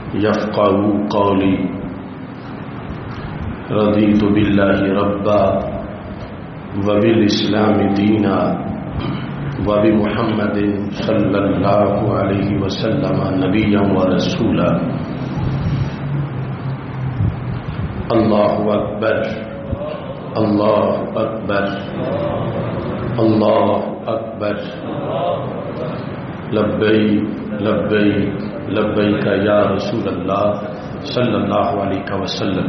يفقهوا قولي. رضيت بالله ربا وبالإسلام دينا وبمحمد صلى الله عليه وسلم نبيا ورسولا. الله أكبر الله أكبر الله أكبر. لبيك لبيك لبيك يا رسول الله صلى الله عليه وسلم.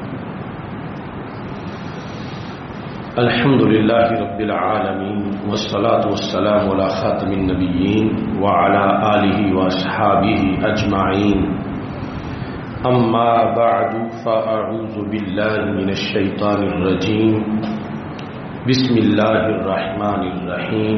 الحمد لله رب العالمين والصلاة والسلام على خاتم النبيين وعلى آله وأصحابه أجمعين. أما بعد فأعوذ بالله من الشيطان الرجيم. بسم الله الرحمن الرحيم.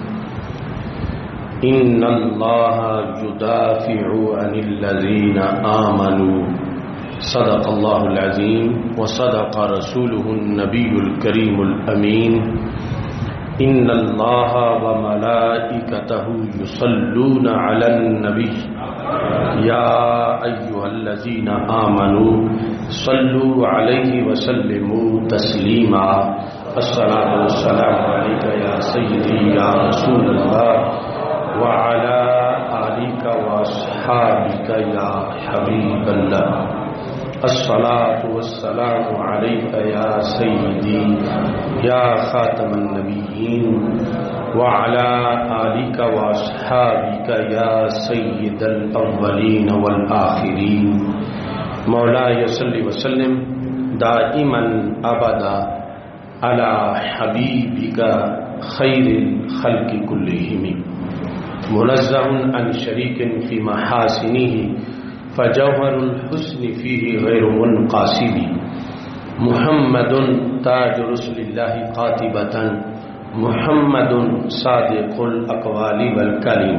إن الله يدافع عن الذين آمنوا. صدق الله العظيم وصدق رسوله النبي الكريم الأمين. إن الله وملائكته يصلون على النبي يا أيها الذين آمنوا صلوا عليه وسلموا تسليما. الصلاة والسلام عليك يا سيدي يا رسول الله وعلى آلك وأصحابك يا حبيب الله. الصلاة والسلام عليك يا سيدي يا خاتم النبيين وعلى آلك وأصحابك يا سيد الأولين والآخرين. مولاي صل وسلم دائما أبدا على حبيبك خير الخلق كلهم منزه عن شريك في محاسنه فجوهر الحسن فيه غير منقاسم. محمد تاج رسل الله قاطبة محمد صادق الأقوال والكلم.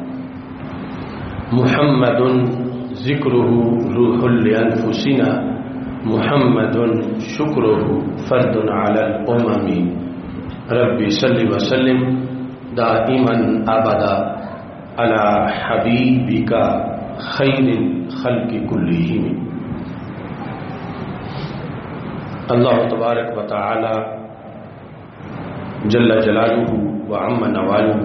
محمد ذكره روح لأنفسنا محمد شكره فرد على الأمم. ربي صل وسلم دائما أبدا على حبيبك خیر الخلق کلہم. اللہ تبارک و تعالی جل جلالہ وعم نوالہ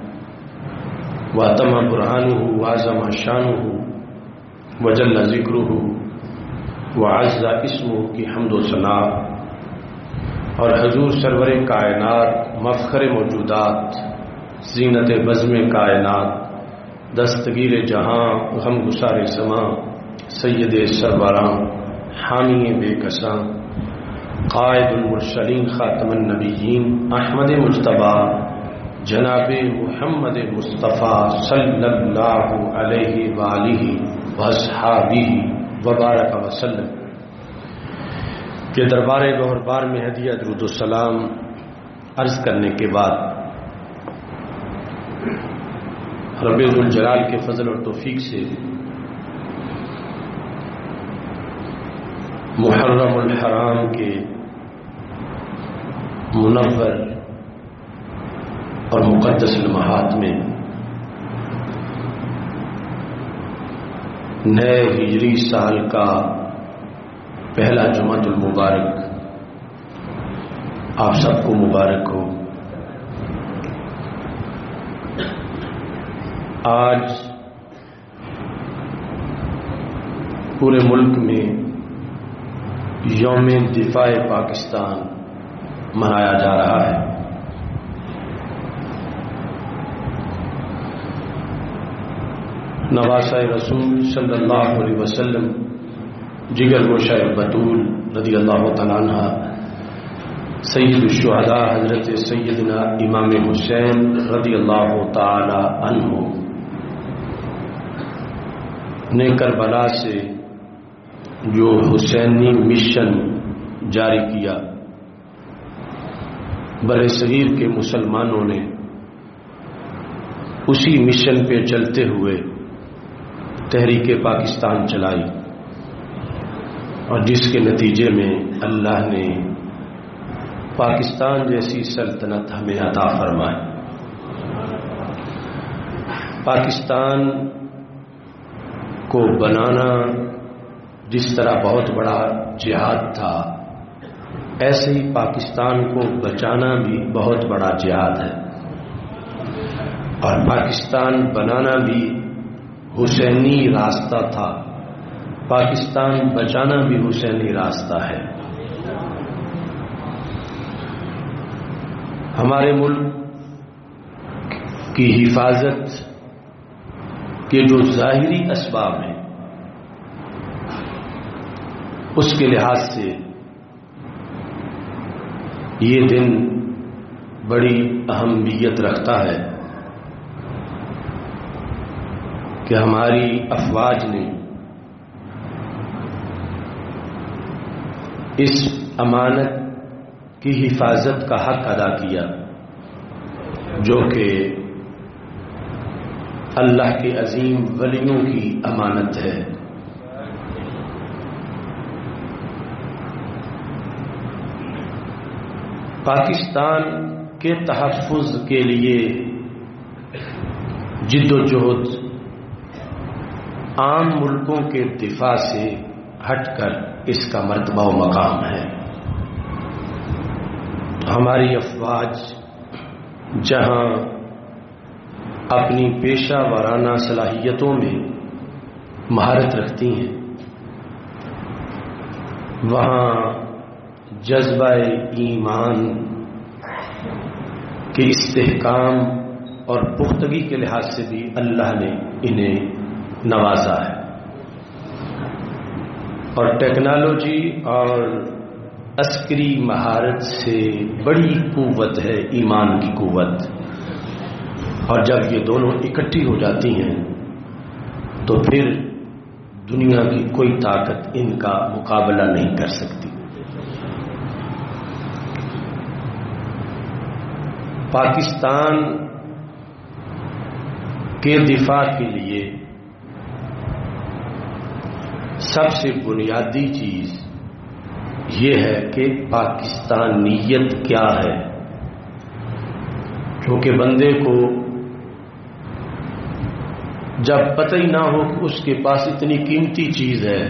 واتم برہانہ وعظم شانہ وجل ذکرہ وعز اسمہ کی حمد و ثنا اور حضور سرور کائنات مفخر موجودات زینت بزم کائنات دستگیر جہاں غم گسار زماں سید سربراں حامی بے کساں قائد المرسلین خاتم النبیین احمد مجتبیٰ جناب محمد مصطفیٰ صلی اللہ علیہ وآلہ واصحابہ وبارک وسلم کے دربار گوہربار میں ہدیہ درود و سلام عرض کرنے کے بعد رب ذوالجلال کے فضل اور توفیق سے محرم الحرام کے منور اور مقدس لمحات میں نئے ہجری سال کا پہلا جمعۃ المبارک آپ سب کو مبارک ہو. آج پورے ملک میں یوم دفاع پاکستان منایا جا رہا ہے. نواسہ رسول صلی اللہ علیہ وسلم جگر گوشہ بطول رضی اللہ تعالیٰ عنہ سید الشہداء حضرت سیدنا امام حسین رضی اللہ تعالی عنہ نے کربلا سے جو حسینی مشن جاری کیا برِ صغیر کے مسلمانوں نے اسی مشن پہ چلتے ہوئے تحریک پاکستان چلائی اور جس کے نتیجے میں اللہ نے پاکستان جیسی سلطنت ہمیں عطا فرمائی. پاکستان کو بنانا جس طرح بہت بڑا جہاد تھا، ایسے ہی پاکستان کو بچانا بھی بہت بڑا جہاد ہے، اور پاکستان بنانا بھی حسینی راستہ تھا، پاکستان بچانا بھی حسینی راستہ ہے۔ ہمارے ملک کی حفاظت کے جو ظاہری اسباب ہیں اس کے لحاظ سے یہ دن بڑی اہمیت رکھتا ہے کہ ہماری افواج نے اس امانت کی حفاظت کا حق ادا کیا جو کہ اللہ کے عظیم ولیوں کی امانت ہے۔ پاکستان کے تحفظ کے لیے جد و جہد عام ملکوں کے دفاع سے ہٹ کر اس کا مرتبہ و مقام ہے۔ ہماری افواج جہاں اپنی پیشہ ورانہ صلاحیتوں میں مہارت رکھتی ہیں، وہاں جذبہ ایمان کے استحکام اور پختگی کے لحاظ سے بھی اللہ نے انہیں نوازا ہے، اور ٹیکنالوجی اور عسکری مہارت سے بڑی قوت ہے ایمان کی قوت، اور جب یہ دونوں اکٹھی ہو جاتی ہیں تو پھر دنیا کی کوئی طاقت ان کا مقابلہ نہیں کر سکتی۔ پاکستان کے دفاع کے لیے سب سے بنیادی چیز یہ ہے کہ پاکستانیت کیا ہے، کیونکہ بندے کو جب پتہ ہی نہ ہو کہ اس کے پاس اتنی قیمتی چیز ہے،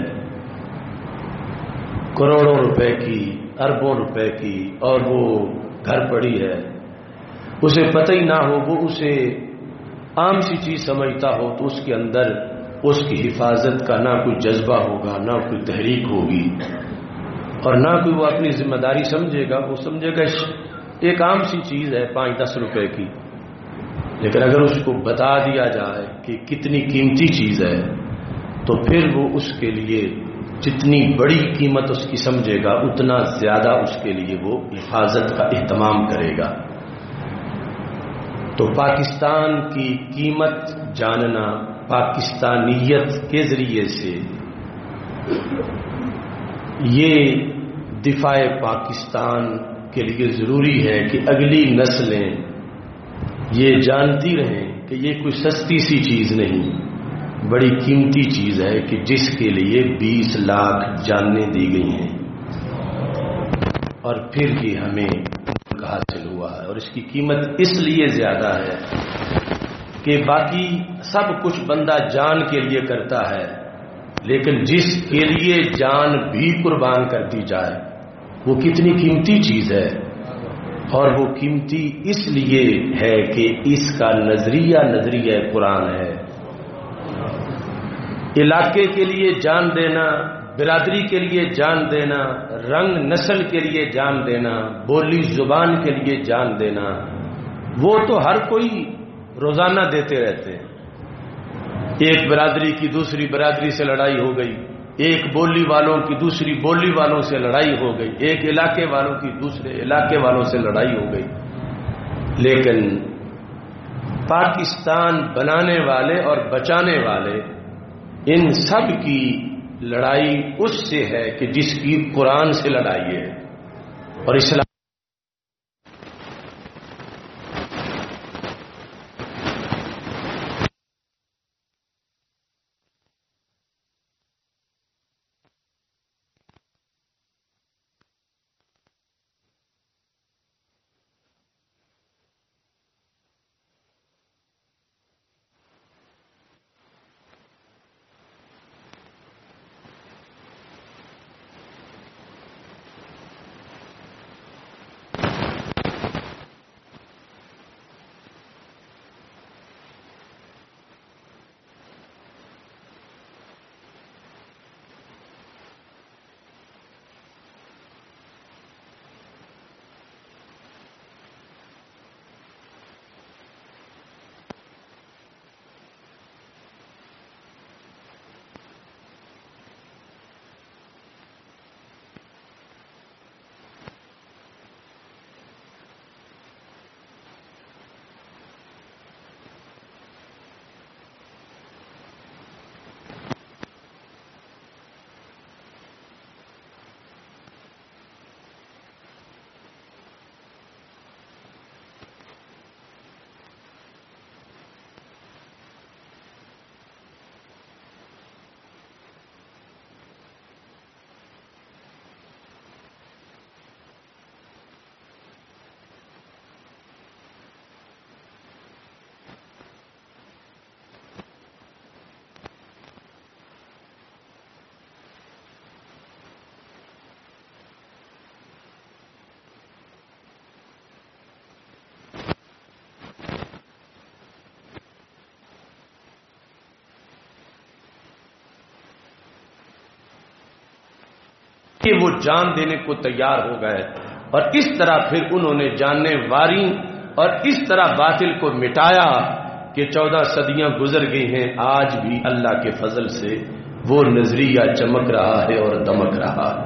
کروڑوں روپے کی، اربوں روپے کی، اور وہ گھر پڑی ہے، اسے پتہ ہی نہ ہو، وہ اسے عام سی چیز سمجھتا ہو، تو اس کے اندر اس کی حفاظت کا نہ کوئی جذبہ ہوگا، نہ کوئی تحریک ہوگی، اور نہ کوئی وہ اپنی ذمہ داری سمجھے گا۔ وہ سمجھے گا ایک عام سی چیز ہے 5-10 روپے کی، لیکن اگر اس کو بتا دیا جائے کہ کتنی قیمتی چیز ہے تو پھر وہ اس کے لیے جتنی بڑی قیمت اس کی سمجھے گا اتنا زیادہ اس کے لیے وہ حفاظت کا اہتمام کرے گا۔ تو پاکستان کی قیمت جاننا پاکستانیت کے ذریعے سے یہ دفاع پاکستان کے لیے ضروری ہے کہ اگلی نسلیں یہ جانتی رہیں کہ یہ کوئی سستی سی چیز نہیں، بڑی قیمتی چیز ہے کہ جس کے لیے 20 لاکھ جانیں دی گئی ہیں، اور پھر یہ ہمیں حاصل ہوا ہے، اور اس کی قیمت اس لیے زیادہ ہے کہ باقی سب کچھ بندہ جان کے لیے کرتا ہے، لیکن جس کے لیے جان بھی قربان کر دی جائے وہ کتنی قیمتی چیز ہے، اور وہ قیمتی اس لیے ہے کہ اس کا نظریہ قرآن ہے۔ علاقے کے لیے جان دینا، برادری کے لیے جان دینا، رنگ نسل کے لیے جان دینا، بولی زبان کے لیے جان دینا، وہ تو ہر کوئی روزانہ دیتے رہتے ہیں۔ ایک برادری کی دوسری برادری سے لڑائی ہو گئی، ایک بولی والوں کی دوسری بولی والوں سے لڑائی ہو گئی، ایک علاقے والوں کی دوسرے علاقے والوں سے لڑائی ہو گئی، لیکن پاکستان بنانے والے اور بچانے والے ان سب کی لڑائی اس سے ہے کہ جس کی قرآن سے لڑائی ہے، اور اسلام کہ وہ جان دینے کو تیار ہو گئے، اور اس طرح پھر انہوں نے جانیں واری اور اس طرح باطل کو مٹایا کہ 14 صدیاں گزر گئی ہیں، آج بھی اللہ کے فضل سے وہ نظریہ چمک رہا ہے اور دمک رہا ہے۔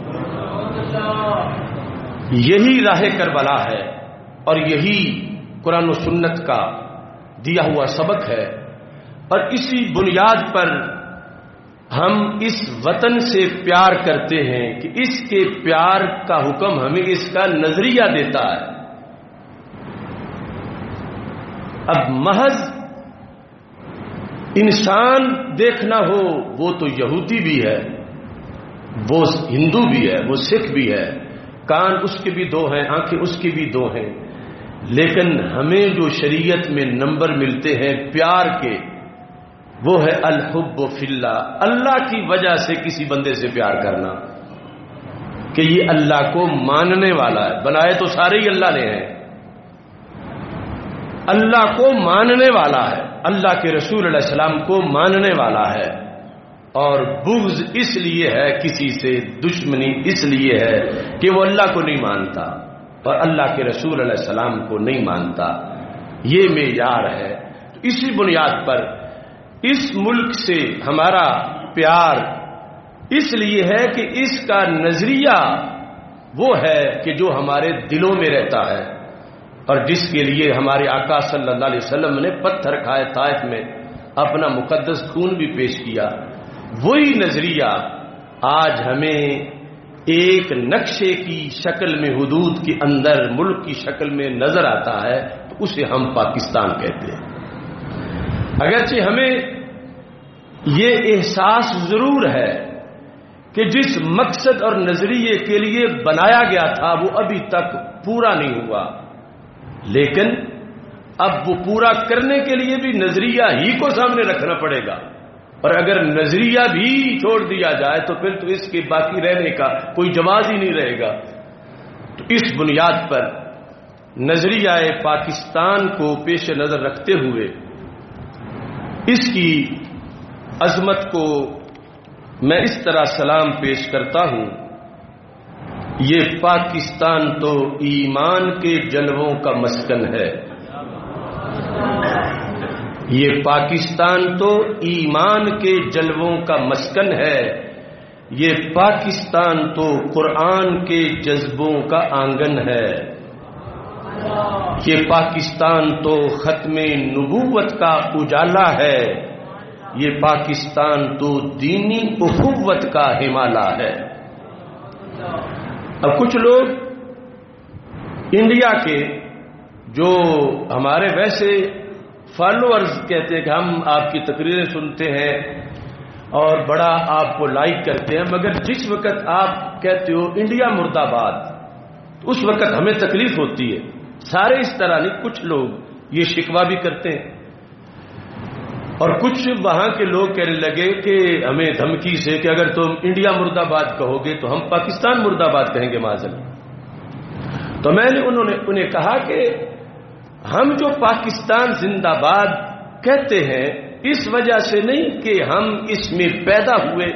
یہی راہ کربلا ہے اور یہی قرآن و سنت کا دیا ہوا سبق ہے، اور اسی بنیاد پر ہم اس وطن سے پیار کرتے ہیں کہ اس کے پیار کا حکم ہمیں اس کا نظریہ دیتا ہے۔ اب محض انسان دیکھنا ہو، وہ تو یہودی بھی ہے، وہ ہندو بھی ہے، وہ سکھ بھی ہے، کان اس کے بھی 2 ہیں، آنکھیں اس کی بھی 2 ہیں، لیکن ہمیں جو شریعت میں نمبر ملتے ہیں پیار کے، وہ ہے الحب فی اللہ، اللہ کی وجہ سے کسی بندے سے پیار کرنا کہ یہ اللہ کو ماننے والا ہے، بنائے تو سارے ہی اللہ نے ہیں، اللہ کو ماننے والا ہے، اللہ کے رسول علیہ السلام کو ماننے والا ہے، اور بغض اس لیے ہے کسی سے، دشمنی اس لیے ہے کہ وہ اللہ کو نہیں مانتا اور اللہ کے رسول علیہ السلام کو نہیں مانتا، یہ معیار ہے۔ تو اسی بنیاد پر اس ملک سے ہمارا پیار اس لیے ہے کہ اس کا نظریہ وہ ہے کہ جو ہمارے دلوں میں رہتا ہے، اور جس کے لیے ہمارے آقا صلی اللہ علیہ وسلم نے پتھر کھائے طائف میں اپنا مقدس خون بھی پیش کیا، وہی نظریہ آج ہمیں ایک نقشے کی شکل میں حدود کے اندر ملک کی شکل میں نظر آتا ہے، تو اسے ہم پاکستان کہتے ہیں۔ اگرچہ ہمیں یہ احساس ضرور ہے کہ جس مقصد اور نظریے کے لیے بنایا گیا تھا وہ ابھی تک پورا نہیں ہوا، لیکن اب وہ پورا کرنے کے لیے بھی نظریہ ہی کو سامنے رکھنا پڑے گا، اور اگر نظریہ بھی چھوڑ دیا جائے تو پھر تو اس کے باقی رہنے کا کوئی جواز ہی نہیں رہے گا۔ تو اس بنیاد پر نظریہ پاکستان کو پیش نظر رکھتے ہوئے اس کی عظمت کو میں اس طرح سلام پیش کرتا ہوں، یہ پاکستان تو ایمان کے جلووں کا مسکن ہے، یہ پاکستان تو ایمان کے جلووں کا مسکن ہے، یہ پاکستان تو قرآن کے جذبوں کا آنگن ہے، یہ پاکستان تو ختم نبوت کا اجالا ہے، یہ پاکستان تو دینی اخوت کا ہمالا ہے۔ اب کچھ لوگ انڈیا کے جو ہمارے ویسے فالوورز کہتے ہیں کہ ہم آپ کی تقریریں سنتے ہیں اور بڑا آپ کو لائک کرتے ہیں، مگر جس وقت آپ کہتے ہو انڈیا مرد آباد تو اس وقت ہمیں تکلیف ہوتی ہے۔ سارے اس طرح نہیں، کچھ لوگ یہ شکوہ بھی کرتے ہیں، اور کچھ وہاں کے لوگ کہنے لگے کہ ہمیں دھمکی سے کہ اگر تم انڈیا مرد آباد کہو گے تو ہم پاکستان مرد آباد کہیں گے معذرت۔ تو میں نے انہیں کہا کہ ہم جو پاکستان زندہ باد کہتے ہیں اس وجہ سے نہیں کہ ہم اس میں پیدا ہوئے،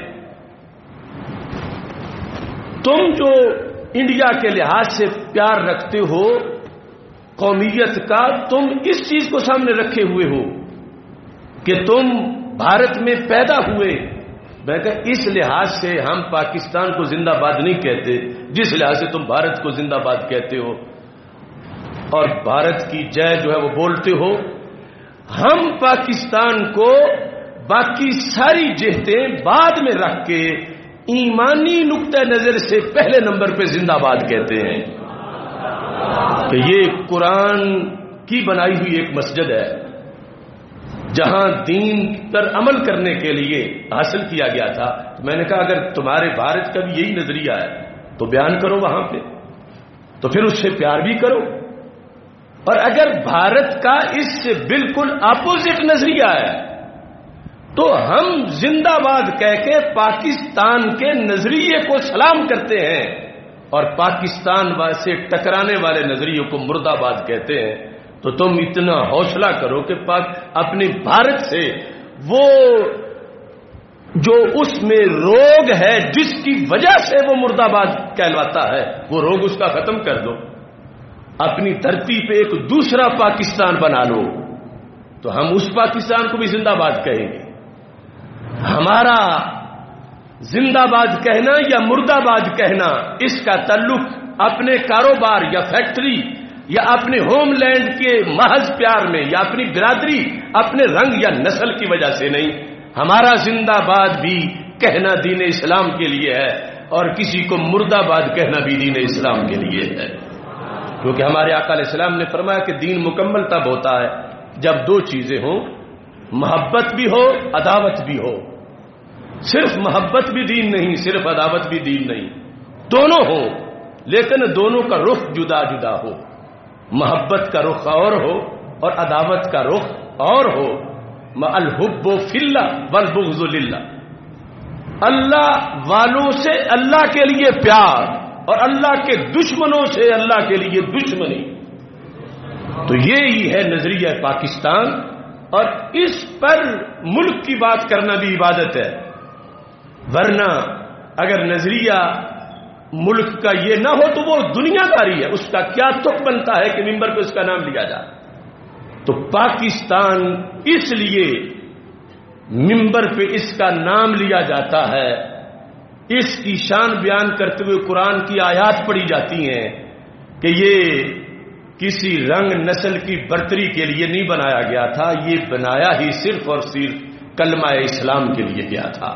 تم جو انڈیا کے لحاظ سے پیار رکھتے ہو قومیت کا، تم اس چیز کو سامنے رکھے ہوئے ہو کہ تم بھارت میں پیدا ہوئے، میں کہ اس لحاظ سے ہم پاکستان کو زندہ باد نہیں کہتے جس لحاظ سے تم بھارت کو زندہ باد کہتے ہو اور بھارت کی جے جو ہے وہ بولتے ہو۔ ہم پاکستان کو باقی ساری جہتیں بعد میں رکھ کے ایمانی نقطہ نظر سے پہلے نمبر پہ زندہ باد کہتے ہیں کہ یہ قرآن کی بنائی ہوئی ایک مسجد ہے جہاں دین پر عمل کرنے کے لیے حاصل کیا گیا تھا۔ تو میں نے کہا اگر تمہارے بھارت کا بھی یہی نظریہ ہے تو بیان کرو وہاں پہ، تو پھر اس سے پیار بھی کرو، اور اگر بھارت کا اس سے بالکل اپوزٹ نظریہ ہے تو ہم زندہ باد کہہ کے پاکستان کے نظریے کو سلام کرتے ہیں اور پاکستان سے ٹکرانے والے نظریے کو مرد آباد کہتے ہیں۔ تو تم اتنا حوصلہ کرو کہ اپنے بھارت سے وہ جو اس میں روگ ہے جس کی وجہ سے وہ مرد آباد کہلواتا ہے، وہ روگ اس کا ختم کر دو، اپنی دھرتی پہ ایک دوسرا پاکستان بنا لو، تو ہم اس پاکستان کو بھی زندہ باد کہیں گے۔ ہمارا زندہ باد کہنا یا مرد آباد کہنا اس کا تعلق اپنے کاروبار یا فیکٹری یا اپنے ہوم لینڈ کے محض پیار میں یا اپنی برادری، اپنے رنگ یا نسل کی وجہ سے نہیں۔ ہمارا زندہ باد بھی کہنا دین اسلام کے لیے ہے، اور کسی کو مرد آباد کہنا بھی دین اسلام کے لیے ہے، کیونکہ ہمارے آقا علیہ السلام نے فرمایا کہ دین مکمل تب ہوتا ہے جب دو چیزیں ہوں، محبت بھی ہو، عداوت بھی ہو۔ صرف محبت بھی دین نہیں، صرف عداوت بھی دین نہیں، دونوں ہو، لیکن دونوں کا رخ جدا جدا ہو۔ محبت کا رخ اور ہو اور عداوت کا رخ اور ہو۔ الحب فی اللہ والبغض للہ، اللہ والوں سے اللہ کے لیے پیار اور اللہ کے دشمنوں سے اللہ کے لیے دشمنی۔ تو یہی ہے نظریہ پاکستان، اور اس پر ملک کی بات کرنا بھی عبادت ہے، ورنہ اگر نظریہ ملک کا یہ نہ ہو تو وہ دنیا داری ہے، اس کا کیا تک بنتا ہے کہ ممبر پہ اس کا نام لیا جائے۔ تو پاکستان اس لیے ممبر پہ اس کا نام لیا جاتا ہے، اس کی شان بیان کرتے ہوئے قرآن کی آیات پڑھی جاتی ہیں کہ یہ کسی رنگ نسل کی برتری کے لیے نہیں بنایا گیا تھا، یہ بنایا ہی صرف اور صرف کلمہ اسلام کے لیے گیا تھا۔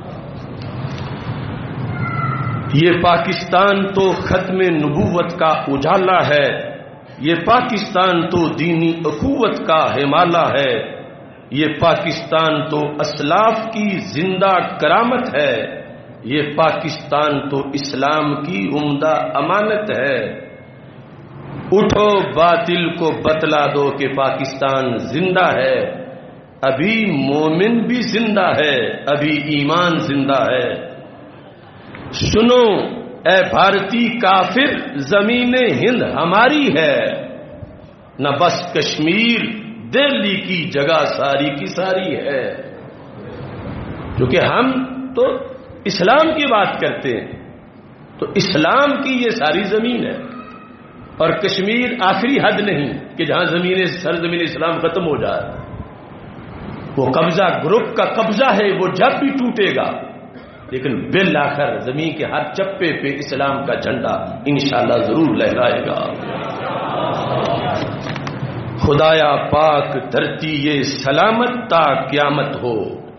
یہ پاکستان تو ختم نبوت کا اجالا ہے، یہ پاکستان تو دینی اخوت کا ہمالہ ہے، یہ پاکستان تو اسلاف کی زندہ کرامت ہے، یہ پاکستان تو اسلام کی عمدہ امانت ہے۔ اٹھو باطل کو بتلا دو کہ پاکستان زندہ ہے، ابھی مومن بھی زندہ ہے، ابھی ایمان زندہ ہے۔ سنو اے بھارتی کافر، زمین ہند ہماری ہے، نہ بس کشمیر دہلی کی جگہ ساری کی ساری ہے۔ کیونکہ ہم تو اسلام کی بات کرتے ہیں، تو اسلام کی یہ ساری زمین ہے، اور کشمیر آخری حد نہیں کہ جہاں سرزمین اسلام ختم ہو جائے۔ وہ قبضہ گروپ کا قبضہ ہے، وہ جب بھی ٹوٹے گا، لیکن بالآخر زمین کے ہر چپے پہ اسلام کا جھنڈا انشاءاللہ ضرور لہرائے گا۔ خدایا پاک دھرتی یہ سلامت تا قیامت ہو،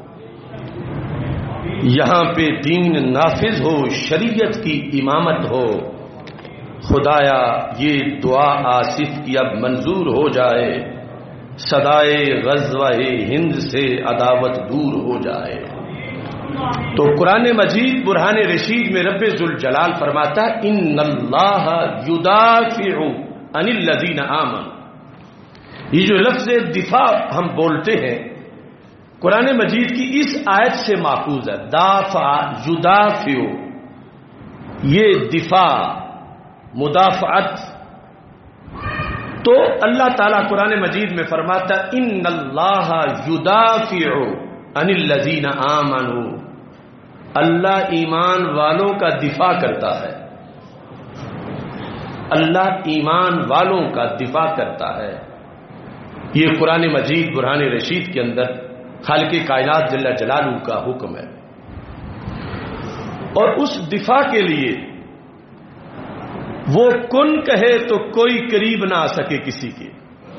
یہاں پہ دین نافذ ہو، شریعت کی امامت ہو۔ خدایا یہ دعا آصف کی اب منظور ہو جائے، صدائے غزوہ ہند سے عداوت دور ہو جائے۔ تو قرآن مجید برہان رشید میں رب ذوالجلال فرماتا ہے ان اللہ یدافع عن الذین آمنوا۔ یہ جو لفظ دفاع ہم بولتے ہیں قرآن مجید کی اس آیت سے ماخوذ ہے، دافع یدافع، یہ دفاع مدافعت۔ تو اللہ تعالیٰ قرآن مجید میں فرماتا ہے ان اللہ یدافع عن الذین آمنوا، اللہ ایمان والوں کا دفاع کرتا ہے، اللہ ایمان والوں کا دفاع کرتا ہے۔ یہ قرآن مجید برہان رشید کے اندر خالق کائنات جل جلالہ کا حکم ہے، اور اس دفاع کے لیے وہ کن کہے تو کوئی قریب نہ آ سکے کسی کے،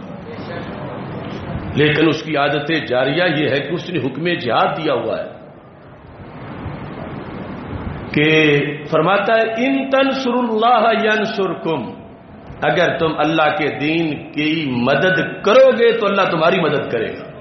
لیکن اس کی عادت جاریہ یہ ہے کہ اس نے حکم جہاد دیا ہوا ہے کہ فرماتا ہے ان تنصر اللہ ینصرکم، اگر تم اللہ کے دین کی مدد کرو گے تو اللہ تمہاری مدد کرے گا۔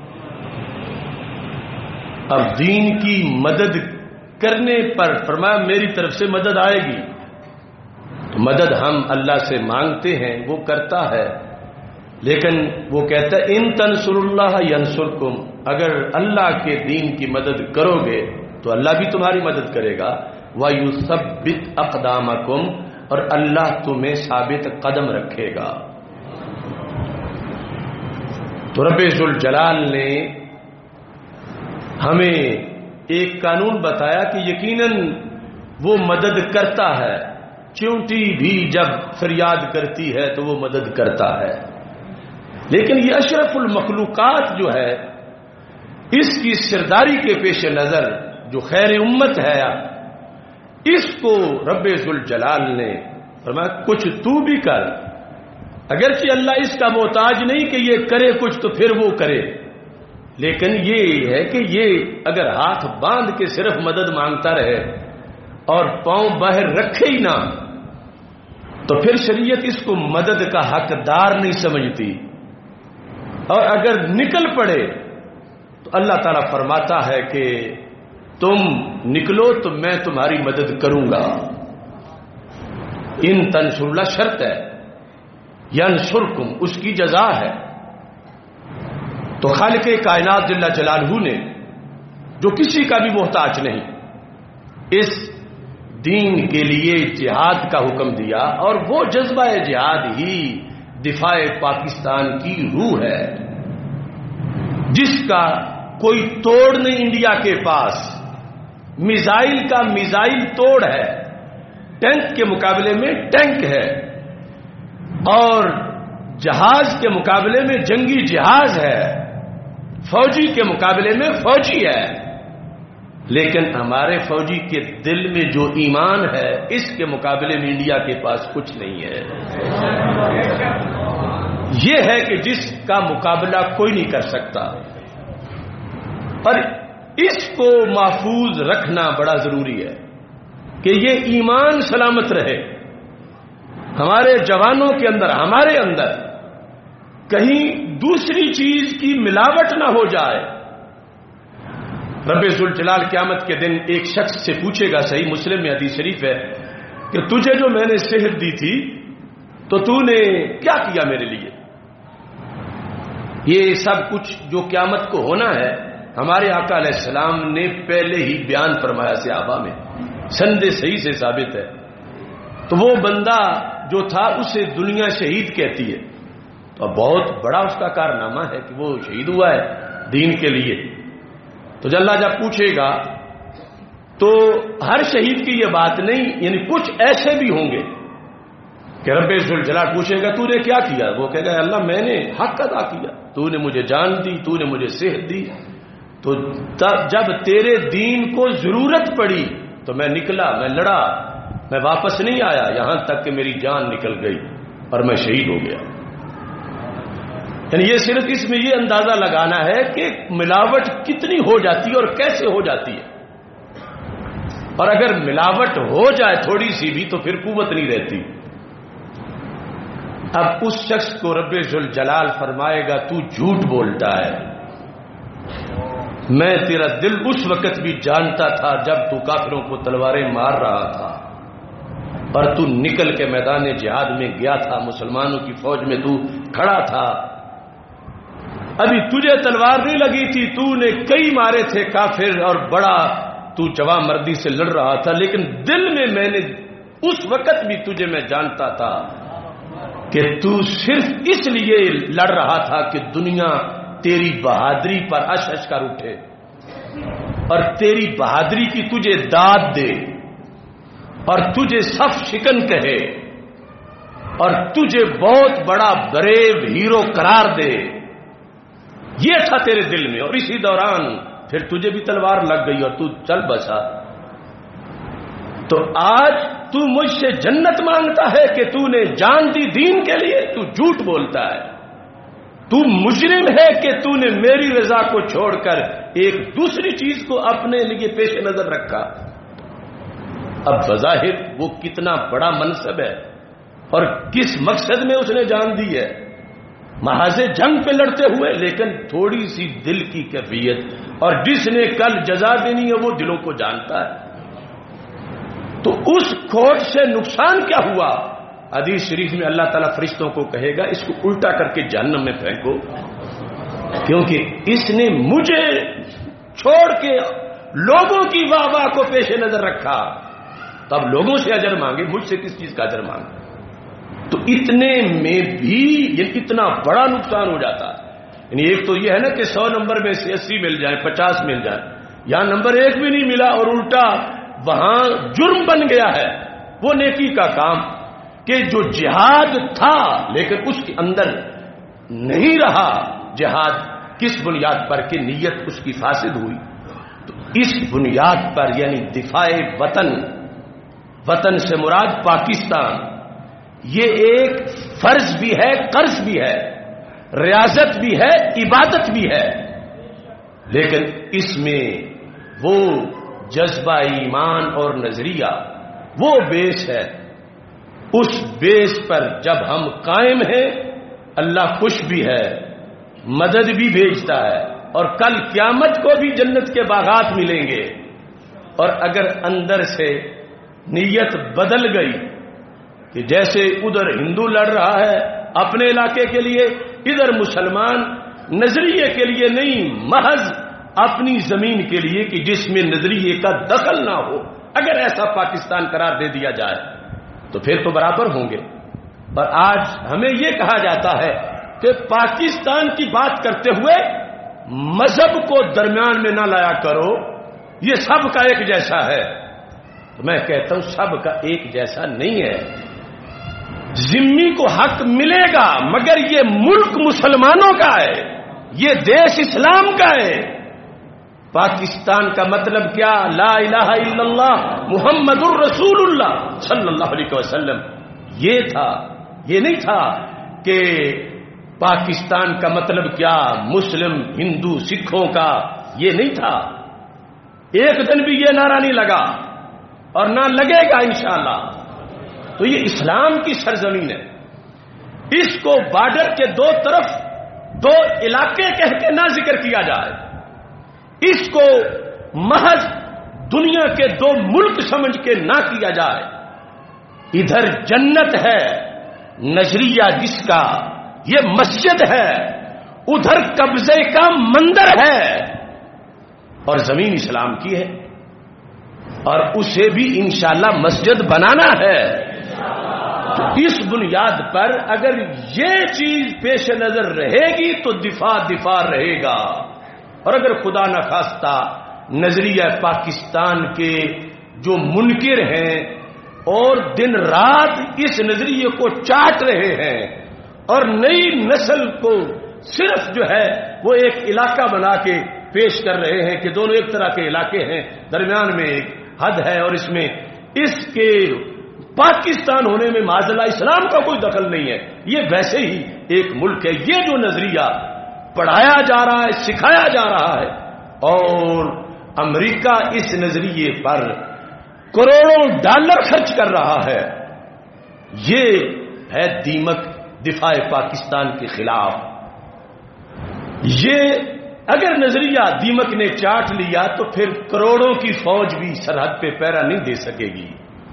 اب دین کی مدد کرنے پر فرمایا میری طرف سے مدد آئے گی، تو مدد ہم اللہ سے مانگتے ہیں، وہ کرتا ہے، لیکن وہ کہتا ہے ان تنصر اللہ ینصرکم، اگر اللہ کے دین کی مدد کرو گے تو اللہ بھی تمہاری مدد کرے گا، وَيُثَبِّتْ أَقْدَامَكُمْ، اور اللہ تمہیں ثابت قدم رکھے گا۔ تو رب ذوالجلال نے ہمیں ایک قانون بتایا کہ یقیناً وہ مدد کرتا ہے، چونٹی بھی جب فریاد کرتی ہے تو وہ مدد کرتا ہے، لیکن یہ اشرف المخلوقات جو ہے اس کی سرداری کے پیش نظر جو خیر امت ہے اس کو رب ذوالجلال نے فرمایا کچھ تو بھی کر، اگرچہ اللہ اس کا محتاج نہیں کہ یہ کرے کچھ تو پھر وہ کرے، لیکن یہ ہے کہ یہ اگر ہاتھ باندھ کے صرف مدد مانگتا رہے اور پاؤں باہر رکھے ہی نہ تو پھر شریعت اس کو مدد کا حقدار نہیں سمجھتی، اور اگر نکل پڑے تو اللہ تعالیٰ فرماتا ہے کہ تم نکلو تو میں تمہاری مدد کروں گا، ان تنصر اللہ شرط ہے، ینصرکم اس کی جزا ہے۔ تو خالق کائنات جل جلالہ نے جو کسی کا بھی محتاج نہیں اس دین کے لیے جہاد کا حکم دیا، اور وہ جذبہ جہاد ہی دفاع پاکستان کی روح ہے جس کا کوئی توڑ نہیں انڈیا کے پاس، میزائل کا میزائل توڑ ہے، ٹینک کے مقابلے میں ٹینک ہے، اور جہاز کے مقابلے میں جنگی جہاز ہے، فوجی کے مقابلے میں فوجی ہے، لیکن ہمارے فوجی کے دل میں جو ایمان ہے اس کے مقابلے میں انڈیا کے پاس کچھ نہیں ہے۔ یہ ہے کہ جس کا مقابلہ کوئی نہیں کر سکتا، اور اس کو محفوظ رکھنا بڑا ضروری ہے کہ یہ ایمان سلامت رہے ہمارے جوانوں کے اندر، ہمارے اندر کہیں دوسری چیز کی ملاوٹ نہ ہو جائے۔ رب ذوالجلال قیامت کے دن ایک شخص سے پوچھے گا، صحیح مسلم میں حدیث شریف ہے کہ تجھے جو میں نے صحت دی تھی تو تو نے کیا کیا میرے لیے؟ یہ سب کچھ جو قیامت کو ہونا ہے ہمارے آقا علیہ السلام نے پہلے ہی بیان فرمایا صحابہ میں، سند صحیح سے ثابت ہے۔ تو وہ بندہ جو تھا اسے دنیا شہید کہتی ہے، تو بہت بڑا اس کا کارنامہ ہے کہ وہ شہید ہوا ہے دین کے لیے۔ تو اللہ جب پوچھے گا تو ہر شہید کی یہ بات نہیں، یعنی کچھ ایسے بھی ہوں گے کہ رب ذوالجلال پوچھے گا تو نے کیا کیا؟ وہ کہے گا اللہ میں نے حق ادا کیا، تو نے مجھے جان دی، تو نے مجھے صحت دی، تو جب تیرے دین کو ضرورت پڑی تو میں نکلا، میں لڑا، میں واپس نہیں آیا یہاں تک کہ میری جان نکل گئی اور میں شہید ہو گیا۔ یعنی یہ صرف اس میں یہ اندازہ لگانا ہے کہ ملاوٹ کتنی ہو جاتی ہے اور کیسے ہو جاتی ہے، اور اگر ملاوٹ ہو جائے تھوڑی سی بھی تو پھر قوت نہیں رہتی۔ اب اس شخص کو رب ذوالجلال فرمائے گا تو جھوٹ بولتا ہے، میں تیرا دل اس وقت بھی جانتا تھا جب تو کافروں کو تلواریں مار رہا تھا اور تو نکل کے میدان جہاد میں گیا تھا، مسلمانوں کی فوج میں تو کھڑا تھا، ابھی تجھے تلوار نہیں لگی تھی، تو نے کئی مارے تھے کافر اور بڑا تو جواں مردی سے لڑ رہا تھا، لیکن دل میں میں نے اس وقت بھی تجھے میں جانتا تھا کہ تو صرف اس لیے لڑ رہا تھا کہ دنیا تیری بہادری پر اش اش کر اٹھے اور تیری بہادری کی تجھے داد دے اور تجھے صف شکن کہے اور تجھے بہت بڑا بریو ہیرو قرار دے، یہ تھا تیرے دل میں، اور اسی دوران پھر تجھے بھی تلوار لگ گئی اور تو چل بسا۔ تو آج تو مجھ سے جنت مانگتا ہے کہ تو نے جان دی دین کے لیے، تو جھوٹ بولتا ہے، تو مجرم ہے کہ تو نے میری رضا کو چھوڑ کر ایک دوسری چیز کو اپنے لیے پیش نظر رکھا۔ اب بظاہر وہ کتنا بڑا منصب ہے اور کس مقصد میں اس نے جان دی ہے، محاذ جنگ پہ لڑتے ہوئے، لیکن تھوڑی سی دل کی کیفیت، اور جس نے کل جزا دینی ہے وہ دلوں کو جانتا ہے۔ تو اس کھوٹ سے نقصان کیا ہوا؟ حدیث شریف میں اللہ تعالیٰ فرشتوں کو کہے گا اس کو الٹا کر کے جہنم میں پھینکو، کیونکہ اس نے مجھے چھوڑ کے لوگوں کی واہ واہ کو پیش نظر رکھا، تب لوگوں سے اجر مانگے، مجھ سے کس چیز کا اجر مانگے؟ تو اتنے میں بھی یہ اتنا بڑا نقصان ہو جاتا ہے۔ یعنی ایک تو یہ ہے نا کہ 100 نمبر میں سے 80 مل جائیں، 50 مل جائیں، یہاں نمبر 1 بھی نہیں ملا اور الٹا وہاں جرم بن گیا ہے وہ نیکی کا کام کہ جو جہاد تھا لیکن اس کے اندر نہیں رہا جہاد، کس بنیاد پر کہ نیت اس کی فاسد ہوئی. تو اس بنیاد پر یعنی دفاع وطن، وطن سے مراد پاکستان، یہ ایک فرض بھی ہے، قرض بھی ہے، ریاضت بھی ہے، عبادت بھی ہے. لیکن اس میں وہ جذبہ ایمان اور نظریہ وہ بیس ہے. اس بیس پر جب ہم قائم ہیں اللہ خوش بھی ہے، مدد بھی بھیجتا ہے اور کل قیامت کو بھی جنت کے باغات ملیں گے. اور اگر اندر سے نیت بدل گئی کہ جیسے ادھر ہندو لڑ رہا ہے اپنے علاقے کے لیے، ادھر مسلمان نظریے کے لیے نہیں، محض اپنی زمین کے لیے کہ جس میں نظریے کا دخل نہ ہو، اگر ایسا پاکستان قرار دے دیا جائے تو پھر تو برابر ہوں گے. اور آج ہمیں یہ کہا جاتا ہے کہ پاکستان کی بات کرتے ہوئے مذہب کو درمیان میں نہ لایا کرو، یہ سب کا ایک جیسا ہے. تو میں کہتا ہوں سب کا ایک جیسا نہیں ہے. ذمہ کو حق ملے گا مگر یہ ملک مسلمانوں کا ہے، یہ دیش اسلام کا ہے. پاکستان کا مطلب کیا؟ لا الہ الا اللہ محمد الرسول اللہ صلی اللہ علیہ وسلم. یہ تھا، یہ نہیں تھا کہ پاکستان کا مطلب کیا مسلم ہندو سکھوں کا، یہ نہیں تھا. ایک دن بھی یہ نعرہ نہیں لگا اور نہ لگے گا انشاءاللہ. تو یہ اسلام کی سرزمین ہے. اس کو بارڈر کے دو طرف 2 علاقے کہہ کے نہ ذکر کیا جائے، اس کو محض دنیا کے 2 ملک سمجھ کے نہ کیا جائے. ادھر جنت ہے نظریہ جس کا، یہ مسجد ہے، ادھر قبضے کا مندر ہے اور زمین اسلام کی ہے اور اسے بھی انشاءاللہ مسجد بنانا ہے. تو اس بنیاد پر اگر یہ چیز پیش نظر رہے گی تو دفاع رہے گا. اور اگر خدا نخواستہ نظریہ پاکستان کے جو منکر ہیں اور دن رات اس نظریے کو چاٹ رہے ہیں اور نئی نسل کو صرف جو ہے وہ ایک علاقہ بنا کے پیش کر رہے ہیں کہ دونوں ایک طرح کے علاقے ہیں، درمیان میں ایک حد ہے اور اس میں اس کے پاکستان ہونے میں معاذ اللہ اسلام کا کوئی دخل نہیں ہے، یہ ویسے ہی ایک ملک ہے. یہ جو نظریہ پڑھایا جا رہا ہے، سکھایا جا رہا ہے اور امریکہ اس نظریے پر کروڑوں ڈالر خرچ کر رہا ہے، یہ ہے دیمک دفاع پاکستان کے خلاف. یہ اگر نظریہ دیمک نے چاٹ لیا تو پھر کروڑوں کی فوج بھی سرحد پہ پہرا نہیں دے سکے گی.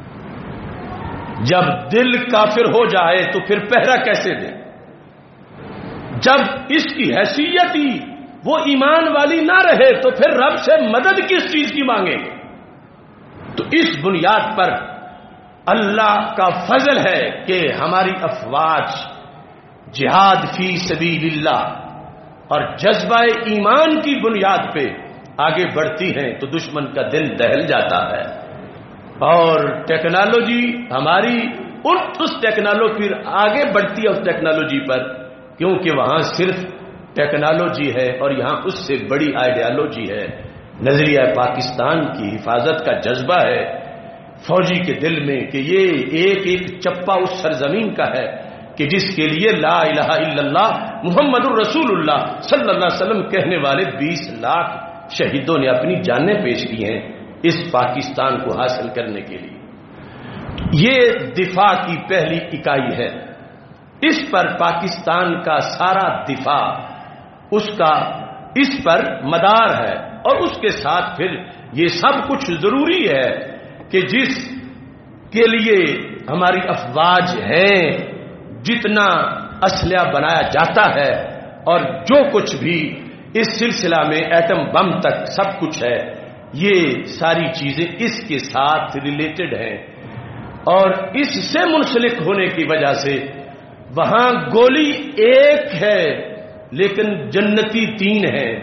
جب دل کافر ہو جائے تو پھر پہرا کیسے دے؟ جب اس کی حیثیت ہی وہ ایمان والی نہ رہے تو پھر رب سے مدد کس چیز کی مانگیں گے؟ تو اس بنیاد پر اللہ کا فضل ہے کہ ہماری افواج جہاد فی سبیل اللہ اور جذبہ ایمان کی بنیاد پہ آگے بڑھتی ہیں تو دشمن کا دل دہل جاتا ہے. اور ٹیکنالوجی ہماری اس ٹیکنالوجی پھر آگے بڑھتی ہے اس ٹیکنالوجی پر، کیونکہ وہاں صرف ٹیکنالوجی ہے اور یہاں اس سے بڑی آئیڈیالوجی ہے. نظریہ پاکستان کی حفاظت کا جذبہ ہے فوجی کے دل میں کہ یہ ایک ایک چپا اس سرزمین کا ہے کہ جس کے لیے لا الہ الا اللہ محمد الرسول اللہ صلی اللہ علیہ وسلم کہنے والے 20 لاکھ شہیدوں نے اپنی جانیں پیش کی ہیں اس پاکستان کو حاصل کرنے کے لیے. یہ دفاع کی پہلی اکائی ہے. اس پر پاکستان کا سارا دفاع اس کا اس پر مدار ہے اور اس کے ساتھ پھر یہ سب کچھ ضروری ہے کہ جس کے لیے ہماری افواج ہیں، جتنا اسلحہ بنایا جاتا ہے اور جو کچھ بھی اس سلسلہ میں ایٹم بم تک سب کچھ ہے، یہ ساری چیزیں اس کے ساتھ ریلیٹڈ ہیں. اور اس سے منسلک ہونے کی وجہ سے وہاں گولی ایک ہے لیکن جنتی 3 ہے.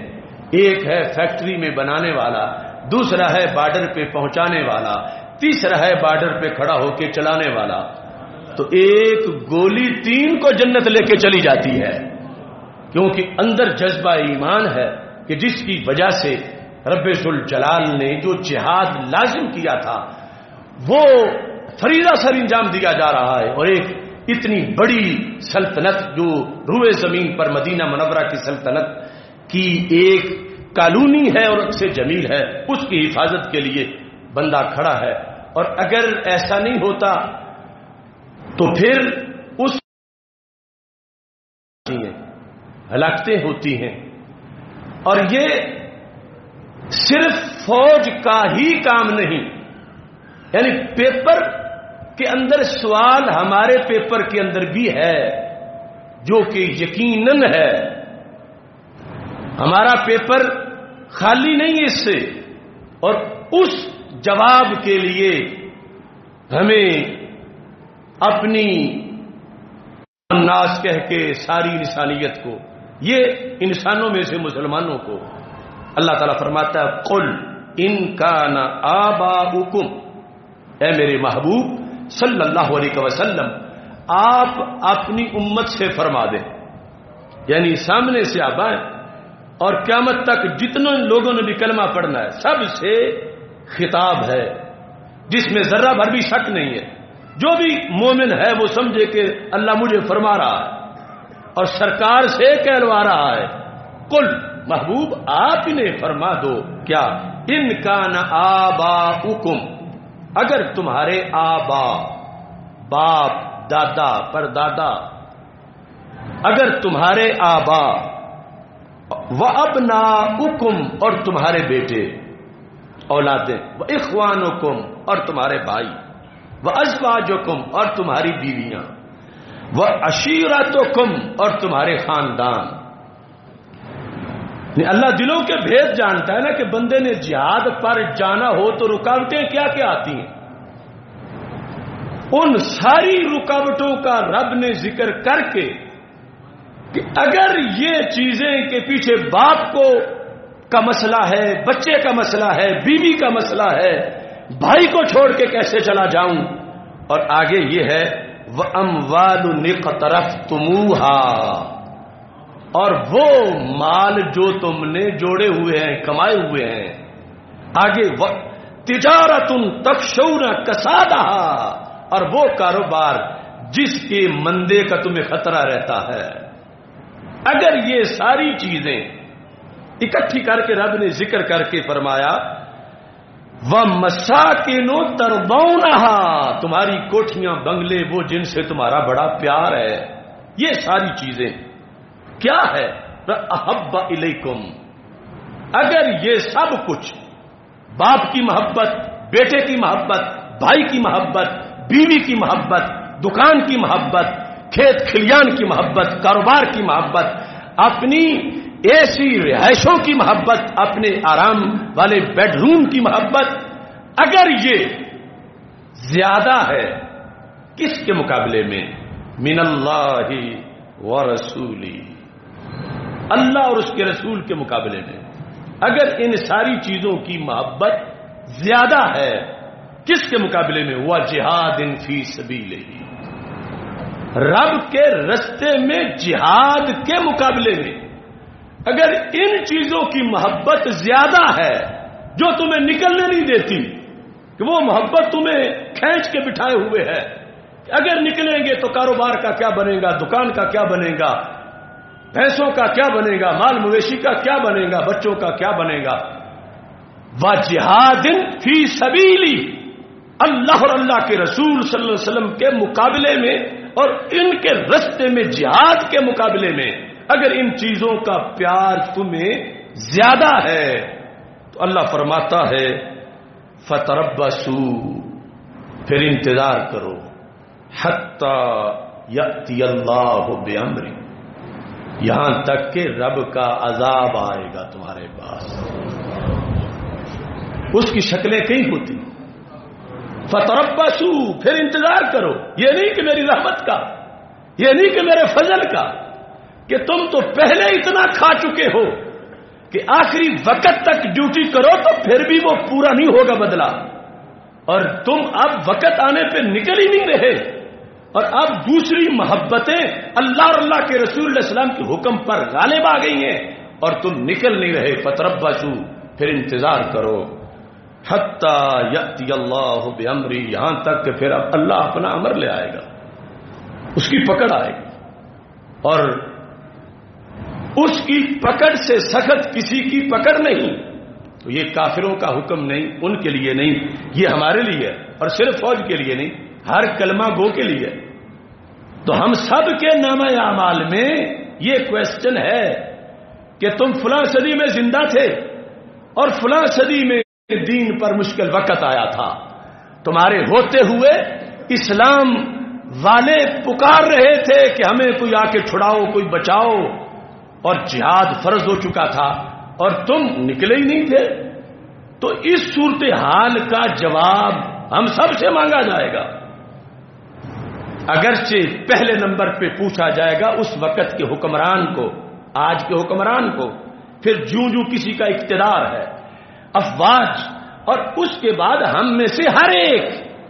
ایک ہے فیکٹری میں بنانے والا، دوسرا ہے بارڈر پہ پہنچانے والا، تیسرا ہے بارڈر پہ کھڑا ہو کے چلانے والا. تو ایک گولی 3 کو جنت لے کے چلی جاتی ہے، کیونکہ اندر جذبہ ایمان ہے کہ جس کی وجہ سے رب ذوالجلال نے جو جہاد لازم کیا تھا وہ فریضہ سر انجام دیا جا رہا ہے. اور ایک اتنی بڑی سلطنت جو روئے زمین پر مدینہ منورہ کی سلطنت کی ایک کالونی ہے اور سے جمیل ہے، اس کی حفاظت کے لیے بندہ کھڑا ہے. اور اگر ایسا نہیں ہوتا تو پھر اس ہلاکتیں ہوتی ہیں. اور یہ صرف فوج کا ہی کام نہیں، یعنی پیپر کے اندر سوال ہمارے پیپر کے اندر بھی ہے جو کہ یقیناً ہے. ہمارا پیپر خالی نہیں ہے اس سے، اور اس جواب کے لیے ہمیں اپنی الناس کہہ کے ساری انسانیت کو، یہ انسانوں میں سے مسلمانوں کو اللہ تعالیٰ فرماتا ہے قل ان کان آباؤکم، اے میرے محبوب صلی اللہ علیہ وسلم آپ اپنی امت سے فرما دیں، یعنی سامنے سے آپ آئیں اور قیامت تک جتنے لوگوں نے بھی کلمہ پڑھنا ہے سب سے خطاب ہے جس میں ذرہ بھر بھی شک نہیں ہے. جو بھی مومن ہے وہ سمجھے کہ اللہ مجھے فرما رہا ہے اور سرکار سے کہلوا رہا ہے. قل محبوب آپ انہیں فرما دو کیا ان کان آباؤکم، اگر تمہارے آبا باپ دادا پردادا، اگر تمہارے آبا وابناؤکم اور تمہارے بیٹے اولادیں، واخوانکم اور تمہارے بھائی، وازواجکم اور تمہاری بیویاں، وعشیرتکم اور تمہارے خاندان. اللہ دلوں کے بھید جانتا ہے نا کہ بندے نے جہاد پر جانا ہو تو رکاوٹیں کیا کیا آتی ہیں. ان ساری رکاوٹوں کا رب نے ذکر کر کے کہ اگر یہ چیزیں کے پیچھے باپ کو کا مسئلہ ہے، بچے کا مسئلہ ہے، بیوی کا مسئلہ ہے، بھائی کو چھوڑ کے کیسے چلا جاؤں. اور آگے یہ ہے وَأَمْوَالُ اقْتَرَفْتُمُوهَا، اور وہ مال جو تم نے جوڑے ہوئے ہیں کمائے ہوئے ہیں. آگے تجارت تخشون کسادہا، اور وہ کاروبار جس کے مندے کا تمہیں خطرہ رہتا ہے. اگر یہ ساری چیزیں اکٹھی کر کے رب نے ذکر کر کے فرمایا وَمَسَاكِنُ تَرْضَوْنَهَا، تمہاری کوٹھیاں بنگلے وہ جن سے تمہارا بڑا پیار ہے، یہ ساری چیزیں کیا ہے احب الیکم. اگر یہ سب کچھ باپ کی محبت، بیٹے کی محبت، بھائی کی محبت، بیوی کی محبت، دکان کی محبت، کھیت کھلیان کی محبت، کاروبار کی محبت، اپنی ایسی رہائشوں کی محبت، اپنے آرام والے بیڈ روم کی محبت، اگر یہ زیادہ ہے کس کے مقابلے میں؟ من اللہ ورسولی، اللہ اور اس کے رسول کے مقابلے میں. اگر ان ساری چیزوں کی محبت زیادہ ہے کس کے مقابلے میں؟ ہوا جہاد فی سبیلہ، رب کے رستے میں جہاد کے مقابلے میں. اگر ان چیزوں کی محبت زیادہ ہے جو تمہیں نکلنے نہیں دیتی کہ وہ محبت تمہیں کھینچ کے بٹھائے ہوئے ہے، اگر نکلیں گے تو کاروبار کا کیا بنے گا، دکان کا کیا بنے گا، بھینسوں کا کیا بنے گا، مال مویشی کا کیا بنے گا، بچوں کا کیا بنے گا. وَجِهَادٍ فِي سَبِيلِي، اللہ اور اللہ کے رسول صلی اللہ علیہ وسلم کے مقابلے میں اور ان کے رستے میں جہاد کے مقابلے میں اگر ان چیزوں کا پیار تمہیں زیادہ ہے تو اللہ فرماتا ہے فَتَرَبَّصُوا، پھر انتظار کرو، حَتَّى يَأْتِيَ اللَّهُ بِأَمْرِهِ، یہاں تک کہ رب کا عذاب آئے گا تمہارے پاس. اس کی شکلیں کئی ہوتی. فَتَرَبَّصُوا، پھر انتظار کرو. یہ نہیں کہ میری رحمت کا، یہ نہیں کہ میرے فضل کا، کہ تم تو پہلے اتنا کھا چکے ہو کہ آخری وقت تک ڈیوٹی کرو تو پھر بھی وہ پورا نہیں ہوگا بدلہ، اور تم اب وقت آنے پہ نکل ہی نہیں رہے، اور اب دوسری محبتیں اللہ اور اللہ کے رسول علیہ السلام کے حکم پر غالب آ گئی ہیں اور تم نکل نہیں رہے۔ فتربصوا، پھر انتظار کرو، حتی یأتی اللہ بامری، یہاں تک کہ پھر اب اللہ اپنا امر لے آئے گا، اس کی پکڑ آئے گی، اور اس کی پکڑ سے سخت کسی کی پکڑ نہیں۔ تو یہ کافروں کا حکم نہیں، ان کے لیے نہیں، یہ ہمارے لیے ہے، اور صرف فوج کے لیے نہیں، ہر کلمہ گو کے لیے۔ تو ہم سب کے نامہ اعمال میں یہ کویسچن ہے کہ تم فلاں صدی میں زندہ تھے اور فلاں صدی میں دین پر مشکل وقت آیا تھا، تمہارے ہوتے ہوئے اسلام والے پکار رہے تھے کہ ہمیں کوئی آ کے چھڑاؤ، کوئی بچاؤ، اور جہاد فرض ہو چکا تھا اور تم نکلے ہی نہیں تھے۔ تو اس صورتحال کا جواب ہم سب سے مانگا جائے گا، اگرچہ پہلے نمبر پہ پوچھا جائے گا اس وقت کے حکمران کو، آج کے حکمران کو، پھر جوں جوں کسی کا اقتدار ہے، افواج، اور اس کے بعد ہم میں سے ہر ایک۔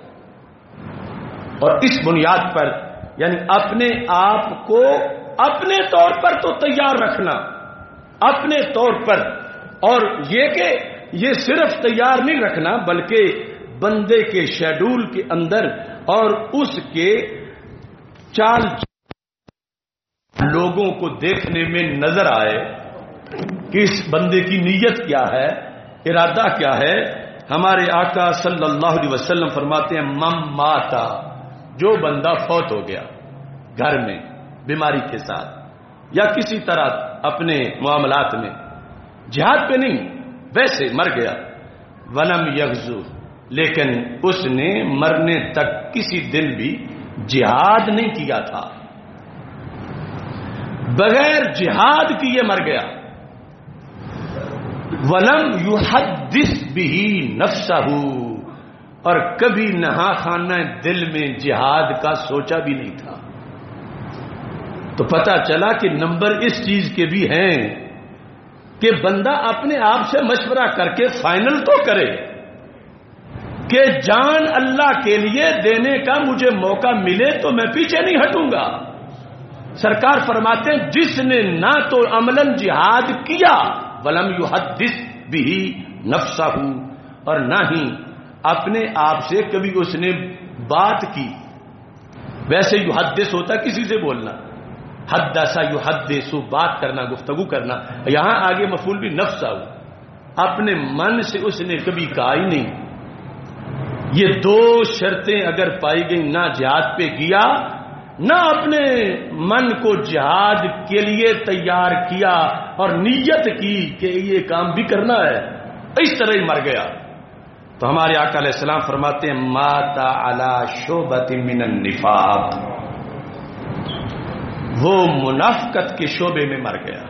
اور اس بنیاد پر یعنی اپنے آپ کو اپنے طور پر تو تیار رکھنا، اپنے طور پر، اور یہ کہ یہ صرف تیار نہیں رکھنا بلکہ بندے کے شیڈول کے اندر اور اس کے چال لوگوں کو دیکھنے میں نظر آئے کہ اس بندے کی نیت کیا ہے، ارادہ کیا ہے۔ ہمارے آقا صلی اللہ علیہ وسلم فرماتے ہیں من ماتا، جو بندہ فوت ہو گیا گھر میں بیماری کے ساتھ یا کسی طرح اپنے معاملات میں، جہاد پہ نہیں ویسے مر گیا، ولم یغزو، لیکن اس نے مرنے تک کسی دن بھی جہاد نہیں کیا تھا، بغیر جہاد کیے مر گیا، ولم یحدث به نفسہ، اور کبھی نہا خانہ دل میں جہاد کا سوچا بھی نہیں تھا۔ تو پتہ چلا کہ نمبر اس چیز کے بھی ہیں کہ بندہ اپنے آپ سے مشورہ کر کے فائنل تو کرے کہ جان اللہ کے لیے دینے کا مجھے موقع ملے تو میں پیچھے نہیں ہٹوں گا۔ سرکار فرماتے ہیں جس نے نہ تو عملاً جہاد کیا ولم یحدث به نفسہ، اور نہ ہی اپنے آپ سے کبھی اس نے بات کی، ویسے یحدث ہوتا کسی سے بولنا، حدث یحدث بات کرنا، گفتگو کرنا، یہاں آگے مفعول بھی نفسہ ہو، اپنے من سے اس نے کبھی کہا ہی نہیں۔ یہ دو شرطیں اگر پائی گئی، نہ جہاد پہ گیا نہ اپنے من کو جہاد کے لیے تیار کیا اور نیت کی کہ یہ کام بھی کرنا ہے، اس طرح ہی مر گیا، تو ہمارے آقا علیہ السلام فرماتے ہیں مات علی شعبۃ من النفاق، وہ منافقت کے شعبے میں مر گیا۔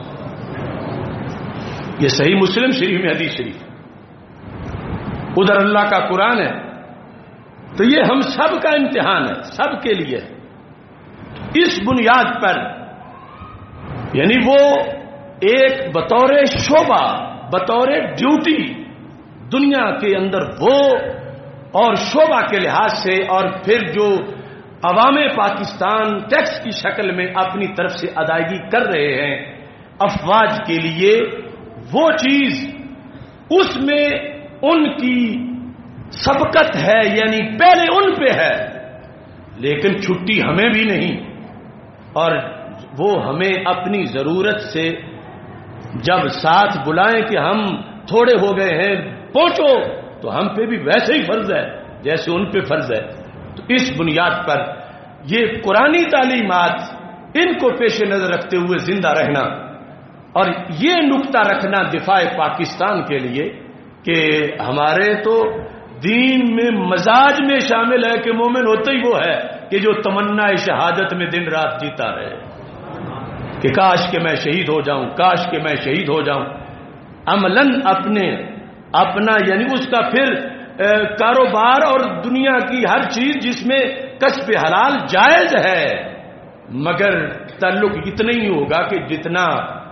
یہ صحیح مسلم شریف میں حدیث شریف، ادھر اللہ کا قرآن ہے، تو یہ ہم سب کا امتحان ہے، سب کے لیے۔ اس بنیاد پر یعنی وہ ایک بطور شعبہ، بطور ڈیوٹی دنیا کے اندر وہ، اور شعبہ کے لحاظ سے، اور پھر جو عوام پاکستان ٹیکس کی شکل میں اپنی طرف سے ادائیگی کر رہے ہیں افواج کے لیے، وہ چیز اس میں ان کی سبقت ہے، یعنی پہلے ان پہ ہے، لیکن چھٹی ہمیں بھی نہیں، اور وہ ہمیں اپنی ضرورت سے جب ساتھ بلائیں کہ ہم تھوڑے ہو گئے ہیں پہنچو، تو ہم پہ بھی ویسے ہی فرض ہے جیسے ان پہ فرض ہے۔ تو اس بنیاد پر یہ قرآنی تعلیمات، ان کو پیش نظر رکھتے ہوئے زندہ رہنا، اور یہ نقطہ رکھنا دفاع پاکستان کے لیے کہ ہمارے تو دین میں مزاج میں شامل ہے کہ مومن ہوتا ہی وہ ہے کہ جو تمنا شہادت میں دن رات جیتا رہے کہ کاش کہ میں شہید ہو جاؤں، کاش کہ میں شہید ہو جاؤں، عملاً اپنا یعنی اس کا پھر کاروبار اور دنیا کی ہر چیز جس میں کسب حلال جائز ہے، مگر تعلق اتنا ہی ہوگا کہ جتنا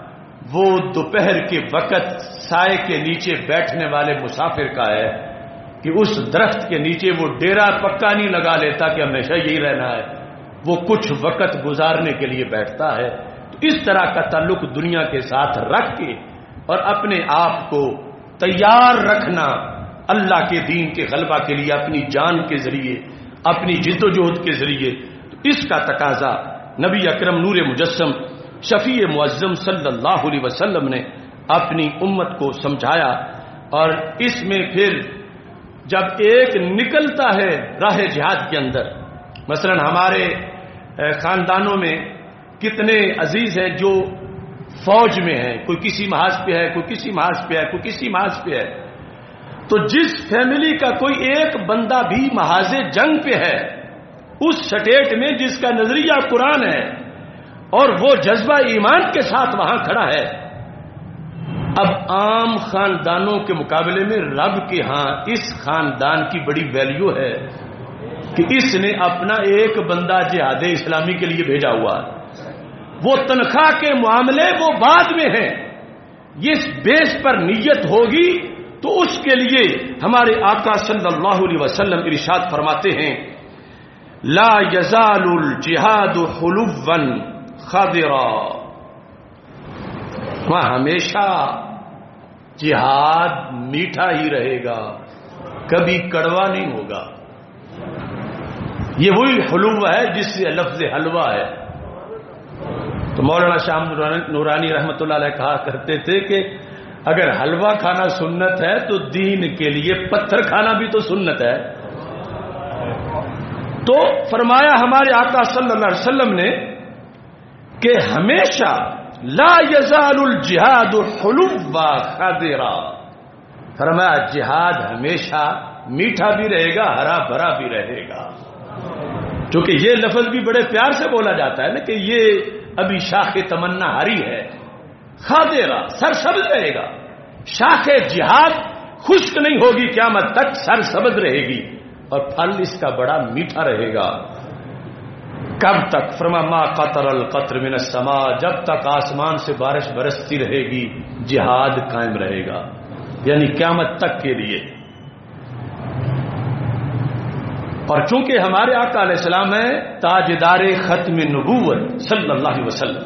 وہ دوپہر کے وقت سائے کے نیچے بیٹھنے والے مسافر کا ہے کہ اس درخت کے نیچے وہ ڈیرا پکا نہیں لگا لیتا کہ ہمیشہ یہی رہنا ہے، وہ کچھ وقت گزارنے کے لیے بیٹھتا ہے۔ تو اس طرح کا تعلق دنیا کے ساتھ رکھ کے اور اپنے آپ کو تیار رکھنا اللہ کے دین کے غلبہ کے لیے اپنی جان کے ذریعے، اپنی جد و جہد کے ذریعے، تو اس کا تقاضا نبی اکرم نور مجسم شفیع معظم صلی اللہ علیہ وسلم نے اپنی امت کو سمجھایا۔ اور اس میں پھر جب ایک نکلتا ہے راہ جہاد کے اندر، مثلا ہمارے خاندانوں میں کتنے عزیز ہیں جو فوج میں ہیں، کوئی کسی محاذ پہ ہے، کوئی کسی محاذ پہ ہے، کوئی کسی محاذ پہ ہے، تو جس فیملی کا کوئی ایک بندہ بھی محاذ جنگ پہ ہے، اس سٹیٹ میں جس کا نظریہ قرآن ہے اور وہ جذبہ ایمان کے ساتھ وہاں کھڑا ہے، اب عام خاندانوں کے مقابلے میں رب کے ہاں اس خاندان کی بڑی ویلیو ہے کہ اس نے اپنا ایک بندہ جہاد اسلامی کے لیے بھیجا ہوا ہے۔ وہ تنخواہ کے معاملے وہ بعد میں ہیں، اس بیس پر نیت ہوگی تو اس کے لیے ہمارے آقا صلی اللہ علیہ وسلم ارشاد فرماتے ہیں لا یزال الجہاد حلوا خضرا، وہاں ہمیشہ جہاد میٹھا ہی رہے گا، کبھی کڑوا نہیں ہوگا۔ یہ وہی حلوہ ہے جس سے لفظ حلوہ ہے۔ تو مولانا شاہ نورانی رحمۃ اللہ علیہ کہا کرتے تھے کہ اگر حلوہ کھانا سنت ہے تو دین کے لیے پتھر کھانا بھی تو سنت ہے۔ تو فرمایا ہمارے آقا صلی اللہ علیہ وسلم نے کہ ہمیشہ لا یزال الجہاد حلوا خضرا، فرمایا جہاد ہمیشہ میٹھا بھی رہے گا، ہرا بھرا بھی رہے گا۔ چونکہ یہ لفظ بھی بڑے پیار سے بولا جاتا ہے نا کہ یہ ابھی شاخ تمنا ہری ہے، خضرا سرسبز رہے گا، شاخ جہاد خشک نہیں ہوگی، قیامت تک سرسبز رہے گی اور پھل اس کا بڑا میٹھا رہے گا۔ کب تک؟ فرما ما قطر القطر من السماء، جب تک آسمان سے بارش برستی رہے گی جہاد قائم رہے گا، یعنی قیامت تک کے لیے۔ اور چونکہ ہمارے آقا علیہ السلام ہیں تاجدار ختم نبوت صلی اللہ علیہ وسلم،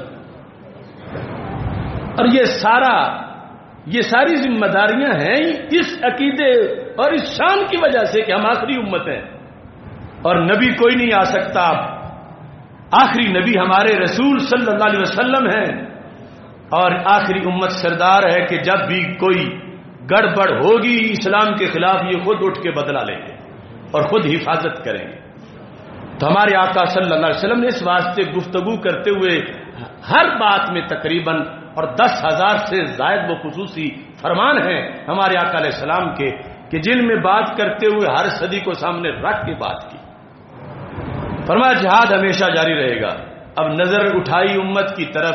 اور یہ ساری ذمہ داریاں ہیں اس عقیدے اور اس شان کی وجہ سے کہ ہم آخری امت ہیں اور نبی کوئی نہیں آ سکتا، آخری نبی ہمارے رسول صلی اللہ علیہ وسلم ہیں، اور آخری امت سردار ہے کہ جب بھی کوئی گڑبڑ ہوگی اسلام کے خلاف یہ خود اٹھ کے بدلہ لیں گے اور خود حفاظت کریں گے۔ تو ہمارے آقا صلی اللہ علیہ وسلم نے اس واسطے گفتگو کرتے ہوئے ہر بات میں تقریباً اور 10,000 سے زائد وہ خصوصی فرمان ہیں ہمارے آقا علیہ السلام کے کہ جن میں بات کرتے ہوئے ہر صدی کو سامنے رکھ کے بات کی۔ فرمایا جہاد ہمیشہ جاری رہے گا۔ اب نظر اٹھائی امت کی طرف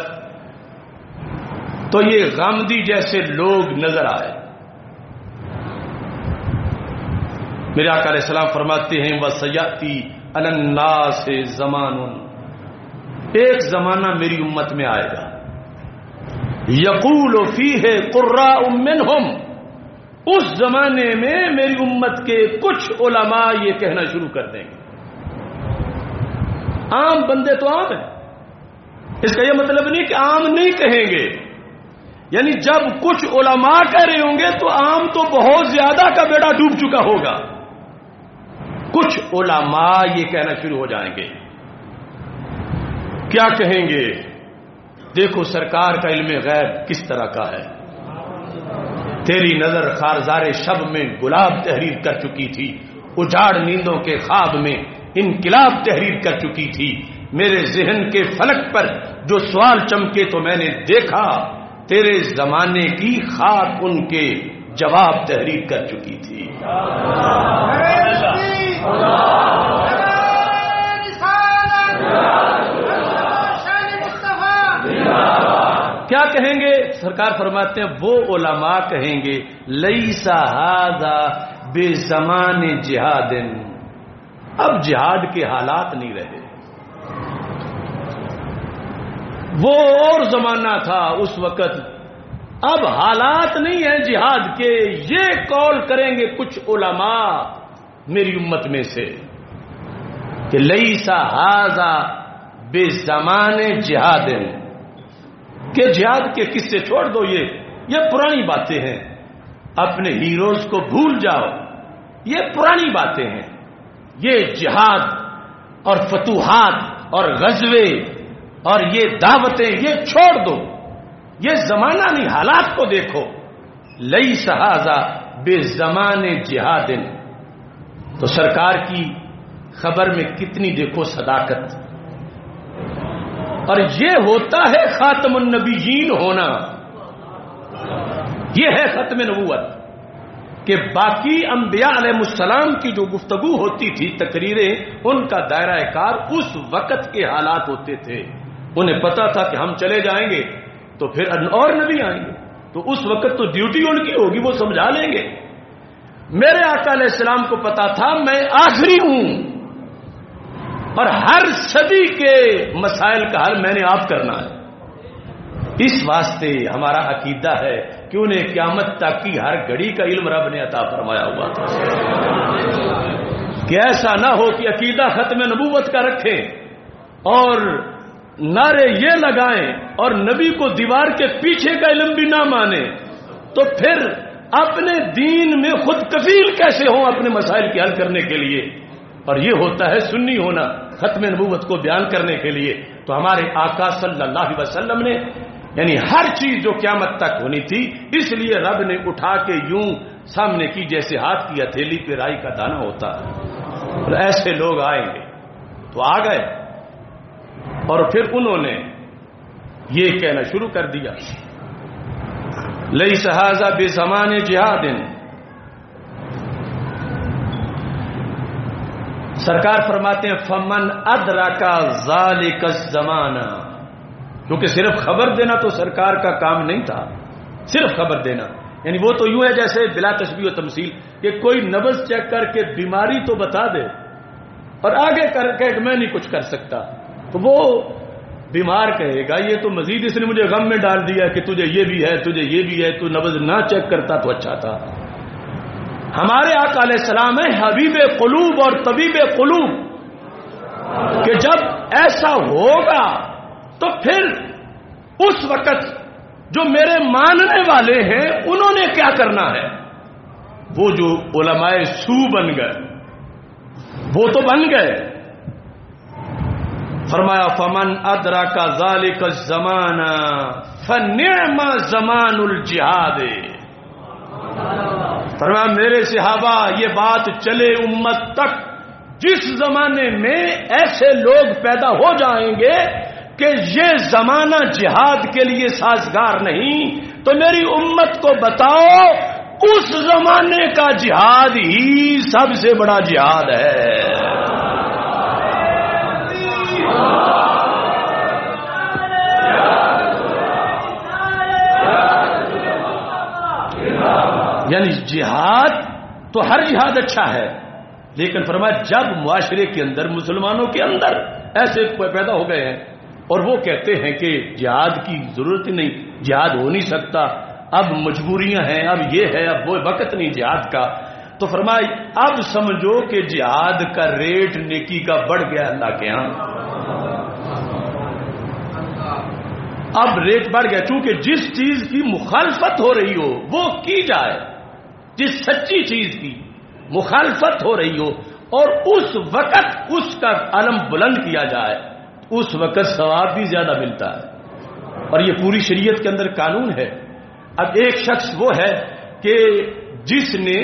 تو یہ غامدی جیسے لوگ نظر آئے۔ میرے آقا علیہ السلام فرماتے ہیں وَسَيَأْتِي عَلَى النَّاسِ زَمَانٌ، ایک زمانہ میری امت میں آئے گا یقول فیہ قراء منہم، اس زمانے میں میری امت کے کچھ علماء یہ کہنا شروع کر دیں گے۔ عام بندے تو عام ہیں، اس کا یہ مطلب نہیں کہ عام نہیں کہیں گے، یعنی جب کچھ علماء کہہ رہے ہوں گے تو عام تو بہت زیادہ کا بیڑا ڈوب چکا ہوگا، کچھ علماء یہ کہنا شروع ہو جائیں گے۔ کیا کہیں گے؟ دیکھو سرکار کا علم غیب کس طرح کا ہے، تیری نظر خارزار شب میں گلاب تحریر کر چکی تھی، اجاڑ نیندوں کے خواب میں انقلاب تحریر کر چکی تھی، میرے ذہن کے فلک پر جو سوال چمکے تو میں نے دیکھا تیرے زمانے کی خاک ان کے جواب تحریر کر چکی تھی۔ کیا کہیں گے؟ سرکار فرماتے ہیں وہ علماء کہیں گے لیس ھذا بزمان جہاد، اب جہاد کے حالات نہیں رہے، وہ اور زمانہ تھا، اس وقت اب حالات نہیں ہیں جہاد کے. یہ قول کریں گے کچھ علماء میری امت میں سے کہ لیسا ھذا بزمان جہاد، کہ جہاد کے قصے چھوڑ دو، یہ پرانی باتیں ہیں، اپنے ہیروز کو بھول جاؤ، یہ پرانی باتیں ہیں. یہ جہاد اور فتوحات اور غزوے اور یہ دعوتیں یہ چھوڑ دو، یہ زمانہ نہیں، حالات کو دیکھو. لیس ھذا بزمان جہاد. تو سرکار کی خبر میں کتنی دیکھو صداقت. اور یہ ہوتا ہے خاتم النبیین ہونا، یہ ہے ختم نبوت. کہ باقی انبیاء علیہ السلام کی جو گفتگو ہوتی تھی، تقریریں، ان کا دائرہ کار اس وقت کے حالات ہوتے تھے. انہیں پتا تھا کہ ہم چلے جائیں گے تو پھر اور نبی آئیں گے، تو اس وقت تو ڈیوٹی ان کی ہوگی، وہ سمجھا لیں گے. میرے آقا علیہ السلام کو پتا تھا میں آخری ہوں اور ہر صدی کے مسائل کا حل میں نے آپ کرنا ہے. اس واسطے ہمارا عقیدہ ہے کہ انہیں قیامت تک کی ہر گھڑی کا علم رب نے عطا فرمایا ہوا تھا، کہ ایسا نہ ہو کہ عقیدہ ختم نبوت کا رکھیں اور نعرے یہ لگائیں اور نبی کو دیوار کے پیچھے کا علم بھی نہ مانیں، تو پھر اپنے دین میں خود کفیل کیسے ہوں اپنے مسائل کے حل کرنے کے لیے. اور یہ ہوتا ہے سنی ہونا ختم نبوت کو بیان کرنے کے لیے. تو ہمارے آقا صلی اللہ علیہ وسلم نے یعنی ہر چیز جو قیامت تک ہونی تھی، اس لیے رب نے اٹھا کے یوں سامنے کی جیسے ہاتھ کی ہتھیلی پہ رائی کا دانہ ہوتا ہے. اور ایسے لوگ آئیں گے تو آ گئے. اور پھر انہوں نے یہ کہنا شروع کر دیا لیس ھذا بزمان جہاد. سرکار فرماتے ہیں فمن ادرک ذالک الزمان. کیونکہ صرف خبر دینا تو سرکار کا کام نہیں تھا، صرف خبر دینا. یعنی وہ تو یوں ہے جیسے بلا تشبیہ و تمثیل کہ کوئی نبض چیک کر کے بیماری تو بتا دے اور آگے کر کے میں نہیں کچھ کر سکتا، تو وہ بیمار کہے گا یہ تو مزید اس نے مجھے غم میں ڈال دیا کہ تجھے یہ بھی ہے، تجھے یہ بھی ہے، تو نبض نہ چیک کرتا تو اچھا تھا. ہمارے آقا علیہ السلام ہے حبیب قلوب اور طبیب قلوب، کہ جب ایسا ہوگا تو پھر اس وقت جو میرے ماننے والے ہیں انہوں نے کیا کرنا ہے. وہ جو علماء سو بن گئے وہ تو بن گئے. فرمایا فمن ادرک ذالک الزمان فنعم زمان الجہاد. فرمایا میرے صحابہ یہ بات چلے امت تک، جس زمانے میں ایسے لوگ پیدا ہو جائیں گے کہ یہ زمانہ جہاد کے لیے سازگار نہیں، تو میری امت کو بتاؤ اس زمانے کا جہاد ہی سب سے بڑا جہاد ہے. یعنی جہاد تو ہر جہاد اچھا ہے، لیکن فرمایا جب معاشرے کے اندر مسلمانوں کے اندر ایسے پیدا ہو گئے ہیں اور وہ کہتے ہیں کہ جہاد کی ضرورت ہی نہیں، جہاد ہو نہیں سکتا، اب مجبوریاں ہیں، اب یہ ہے، اب وہ وقت نہیں جہاد کا، تو فرمایا اب سمجھو کہ جہاد کا ریٹ نیکی کا بڑھ گیا اللہ کے ہاں. اب ریٹ بڑھ گیا، چونکہ جس چیز کی مخالفت ہو رہی ہو وہ کی جائے، جس سچی چیز کی مخالفت ہو رہی ہو اور اس وقت اس کا علم بلند کیا جائے، اس وقت ثواب بھی زیادہ ملتا ہے. اور یہ پوری شریعت کے اندر قانون ہے. اب ایک شخص وہ ہے کہ جس نے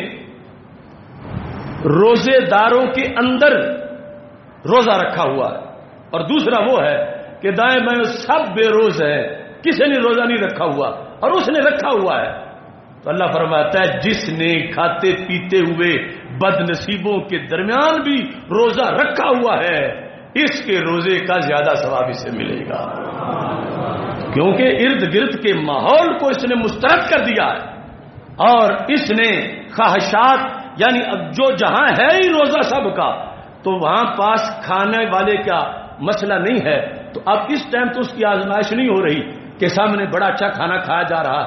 روزے داروں کے اندر روزہ رکھا ہوا ہے، اور دوسرا وہ ہے کہ دائیں بائیں سب بے روز ہیں، کسی نے روزہ نہیں رکھا ہوا اور اس نے رکھا ہوا ہے. تو اللہ فرماتا ہے جس نے کھاتے پیتے ہوئے بد نصیبوں کے درمیان بھی روزہ رکھا ہوا ہے، اس کے روزے کا زیادہ ثواب اسے ملے گا، کیونکہ ارد گرد کے ماحول کو اس نے مسترد کر دیا ہے اور اس نے خواہشات یعنی اب جو جہاں ہے ہی روزہ سب کا، تو وہاں پاس کھانے والے کا مسئلہ نہیں ہے. تو اب اس ٹائم تو اس کی آزمائش نہیں ہو رہی کہ سامنے بڑا اچھا کھانا کھایا جا رہا ہے،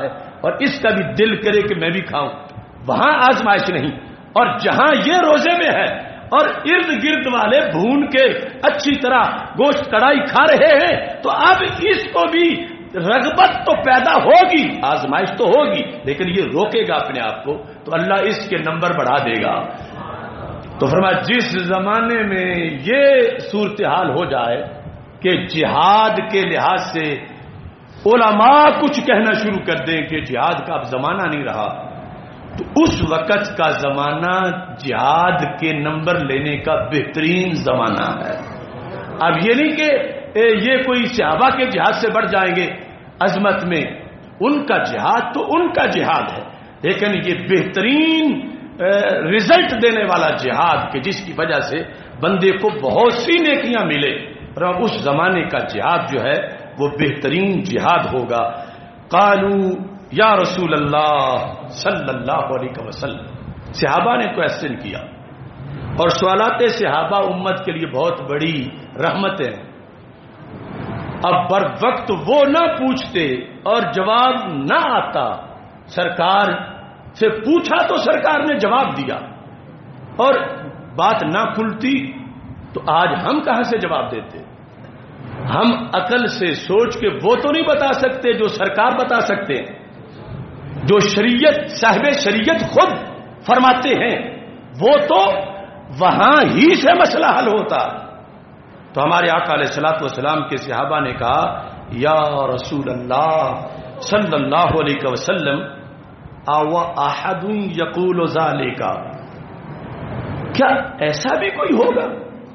اور اس کا بھی دل کرے کہ میں بھی کھاؤں، وہاں آزمائش نہیں۔ اور جہاں یہ روزے میں ہے اور ارد گرد والے بھون کے اچھی طرح گوشت کڑائی کھا رہے ہیں، تو اب اس کو بھی رغبت تو پیدا ہوگی، آزمائش تو ہوگی، لیکن یہ روکے گا اپنے آپ کو تو اللہ اس کے نمبر بڑھا دے گا۔ تو فرمایا جس زمانے میں یہ صورتحال ہو جائے کہ جہاد کے لحاظ سے علماء کچھ کہنا شروع کر دیں کہ جہاد کا اب زمانہ نہیں رہا، تو اس وقت کا زمانہ جہاد کے نمبر لینے کا بہترین زمانہ ہے۔ اب یہ نہیں کہ یہ کوئی صحابہ کے جہاد سے بڑھ جائیں گے عظمت میں، ان کا جہاد تو ان کا جہاد ہے، لیکن یہ بہترین رزلٹ دینے والا جہاد کہ جس کی وجہ سے بندے کو بہت سی نیکیاں ملے، اور اس زمانے کا جہاد جو ہے وہ بہترین جہاد ہوگا۔ قالوا یا رسول اللہ صلی اللہ علیہ وسلم، صحابہ نے کویسچن کیا، اور سوالات صحابہ امت کے لیے بہت بڑی رحمت ہے۔ اب بر وقت وہ نہ پوچھتے اور جواب نہ آتا، سرکار سے پوچھا تو سرکار نے جواب دیا، اور بات نہ کھلتی تو آج ہم کہاں سے جواب دیتے؟ ہم عقل سے سوچ کے وہ تو نہیں بتا سکتے جو سرکار بتا سکتے ہیں، جو شریعت صاحب شریعت خود فرماتے ہیں، وہ تو وہاں ہی سے مسئلہ حل ہوتا۔ تو ہمارے آقا علیہ الصلوۃ والسلام کے صحابہ نے کہا یا رسول اللہ صلی اللہ علیہ وسلم او احد یقول ذالک، کیا ایسا بھی کوئی ہوگا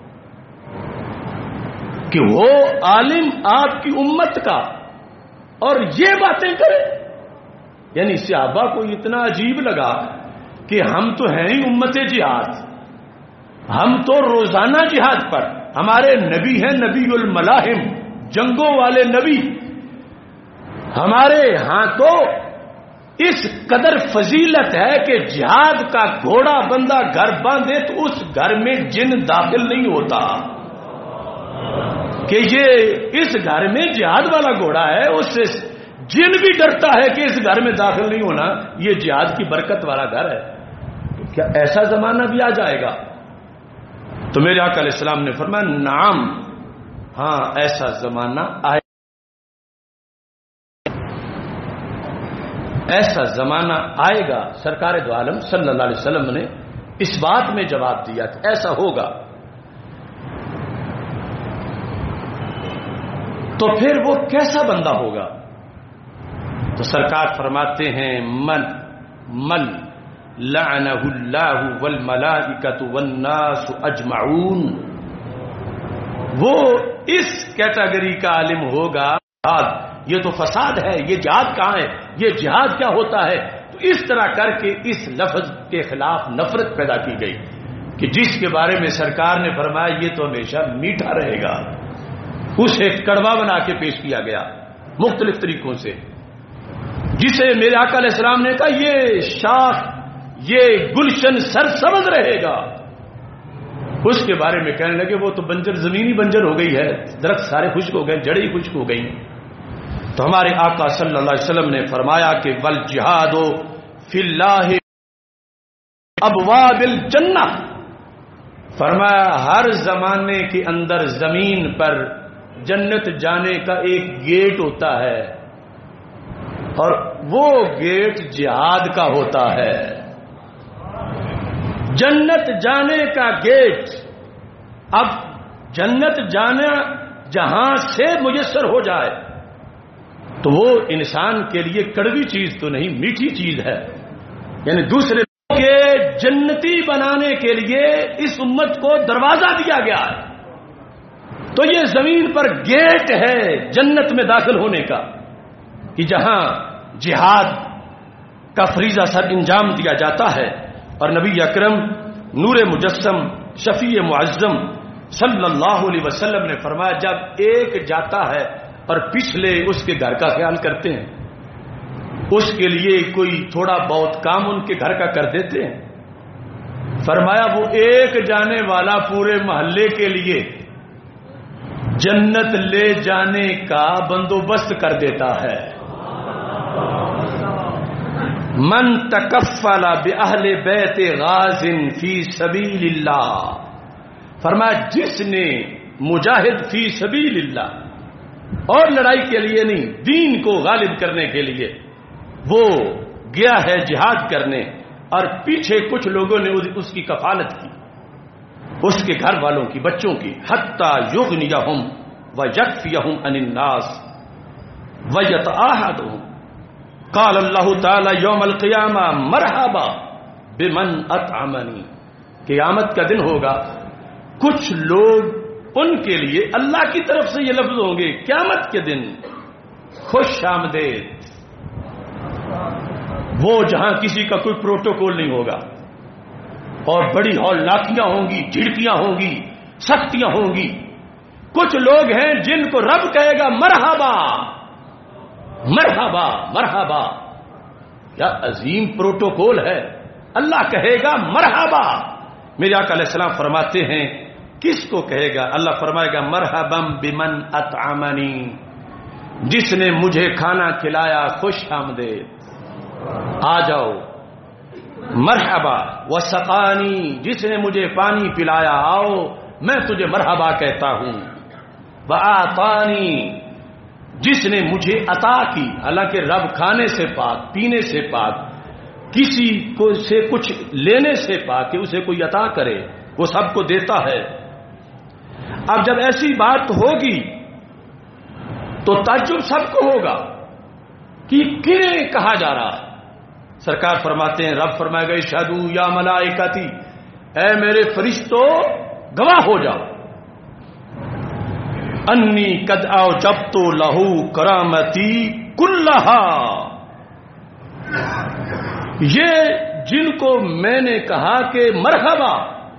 کہ وہ عالم آپ کی امت کا اور یہ باتیں کرے؟ یعنی صحابہ کو اتنا عجیب لگا کہ ہم تو ہیں ہی امت جہاد، ہم تو روزانہ جہاد پر، ہمارے نبی ہیں نبی الملاحم، جنگوں والے نبی، ہمارے ہاں تو اس قدر فضیلت ہے کہ جہاد کا گھوڑا بندہ گھر باندھے تو اس گھر میں جن داخل نہیں ہوتا، کہ یہ اس گھر میں جہاد والا گھوڑا ہے، اس سے جن بھی ڈرتا ہے کہ اس گھر میں داخل نہیں ہونا، یہ جہاد کی برکت والا گھر ہے۔ تو کیا ایسا زمانہ بھی آ جائے گا؟ تو میرے آقا علیہ السلام نے فرمایا نعم، ہاں ایسا زمانہ آئے، ایسا زمانہ آئے گا۔ سرکار دو عالم صلی اللہ علیہ وسلم نے اس بات میں جواب دیا کہ ایسا ہوگا۔ تو پھر وہ کیسا بندہ ہوگا؟ تو سرکار فرماتے ہیں من لعنہ اللہ والملائکۃ والناس اجمعون، وہ اس کیٹیگری کا عالم ہوگا۔ یہ تو فساد ہے، یہ جہاد کہاں ہے، یہ جہاد کیا ہوتا ہے؟ تو اس طرح کر کے اس لفظ کے خلاف نفرت پیدا کی گئی کہ جس کے بارے میں سرکار نے فرمایا یہ تو ہمیشہ میٹھا رہے گا، اسے کڑوا بنا کے پیش کیا گیا مختلف طریقوں سے، جسے میرے آقا علیہ السلام نے کہا یہ شاخ، یہ گلشن سرسبز رہے گا، اس کے بارے میں کہنے لگے وہ تو بنجر زمینی بنجر ہو گئی ہے، درخت سارے خشک ہو گئے، جڑیں خشک ہو گئی۔ تو ہمارے آقا صلی اللہ علیہ وسلم نے فرمایا کہ والجہاد فی اللہ ابواب الجنہ، فرمایا ہر زمانے کے اندر زمین پر جنت جانے کا ایک گیٹ ہوتا ہے، اور وہ گیٹ جہاد کا ہوتا ہے۔ جنت جانے کا گیٹ، اب جنت جانا جہاں سے میسر ہو جائے تو وہ انسان کے لیے کڑوی چیز تو نہیں، میٹھی چیز ہے، یعنی دوسرے کے جنتی بنانے کے لیے اس امت کو دروازہ دیا گیا ہے، تو یہ زمین پر گیٹ ہے جنت میں داخل ہونے کا، کہ جہاں جہاد کا فریضہ سر انجام دیا جاتا ہے۔ اور نبی اکرم نور مجسم شفیع معظم صلی اللہ علیہ وسلم نے فرمایا جب ایک جاتا ہے اور پچھلے اس کے گھر کا خیال کرتے ہیں، اس کے لیے کوئی تھوڑا بہت کام ان کے گھر کا کر دیتے ہیں، فرمایا وہ ایک جانے والا پورے محلے کے لیے جنت لے جانے کا بندوبست کر دیتا ہے۔ من تکفل باہل بیت غاز فی سبیل اللہ، فرمایا جس نے مجاہد فی سبیل اللہ، اور لڑائی کے لیے نہیں، دین کو غالب کرنے کے لیے وہ گیا ہے جہاد کرنے، اور پیچھے کچھ لوگوں نے اس کی کفالت کی، اس کے گھر والوں کی، بچوں کی، حتی یغنیہم ویکفیہم عن الناس ویتعاہدہم، قال اللہ تعالی یوم القیامہ مرحبا بمن اطعمنی، قیامت کا دن ہوگا، کچھ لوگ ان کے لیے اللہ کی طرف سے یہ لفظ ہوں گے قیامت کے دن، خوش آمدید، وہ جہاں کسی کا کوئی پروٹوکول نہیں ہوگا، اور بڑی ہولناکیاں ہوں گی، جھڑکیاں ہوں گی، سختیاں ہوں گی۔ کچھ لوگ ہیں جن کو رب کہے گا مرحبا مرحبا مرحبا، کیا عظیم پروٹوکول ہے، اللہ کہے گا مرحبا۔ میرے آقا علیہ السلام فرماتے ہیں کس کو کہے گا؟ اللہ فرمائے گا مرحبا بمن اطعمنی، جس نے مجھے کھانا کھلایا، خوش آمدید، آ جاؤ۔ مرحبا وسقانی، جس نے مجھے پانی پلایا، آؤ میں تجھے مرحبا کہتا ہوں۔ وآتانی، جس نے مجھے عطا کی، حالانکہ رب کھانے سے پاک، پینے سے پاک، کسی کو سے کچھ لینے سے پاک کہ اسے کوئی عطا کرے، وہ سب کو دیتا ہے۔ اب جب ایسی بات ہوگی تو تعجب سب کو ہوگا کہ کیوں کہا جا رہا ہے؟ سرکار فرماتے ہیں، رب فرمائے گا اشہدو یا ملائکتی، اے میرے فرشتوں گواہ ہو جاؤ، انی قد اوجبت لہو کرامتی کلہا، یہ جن کو میں نے کہا کہ مرحبا،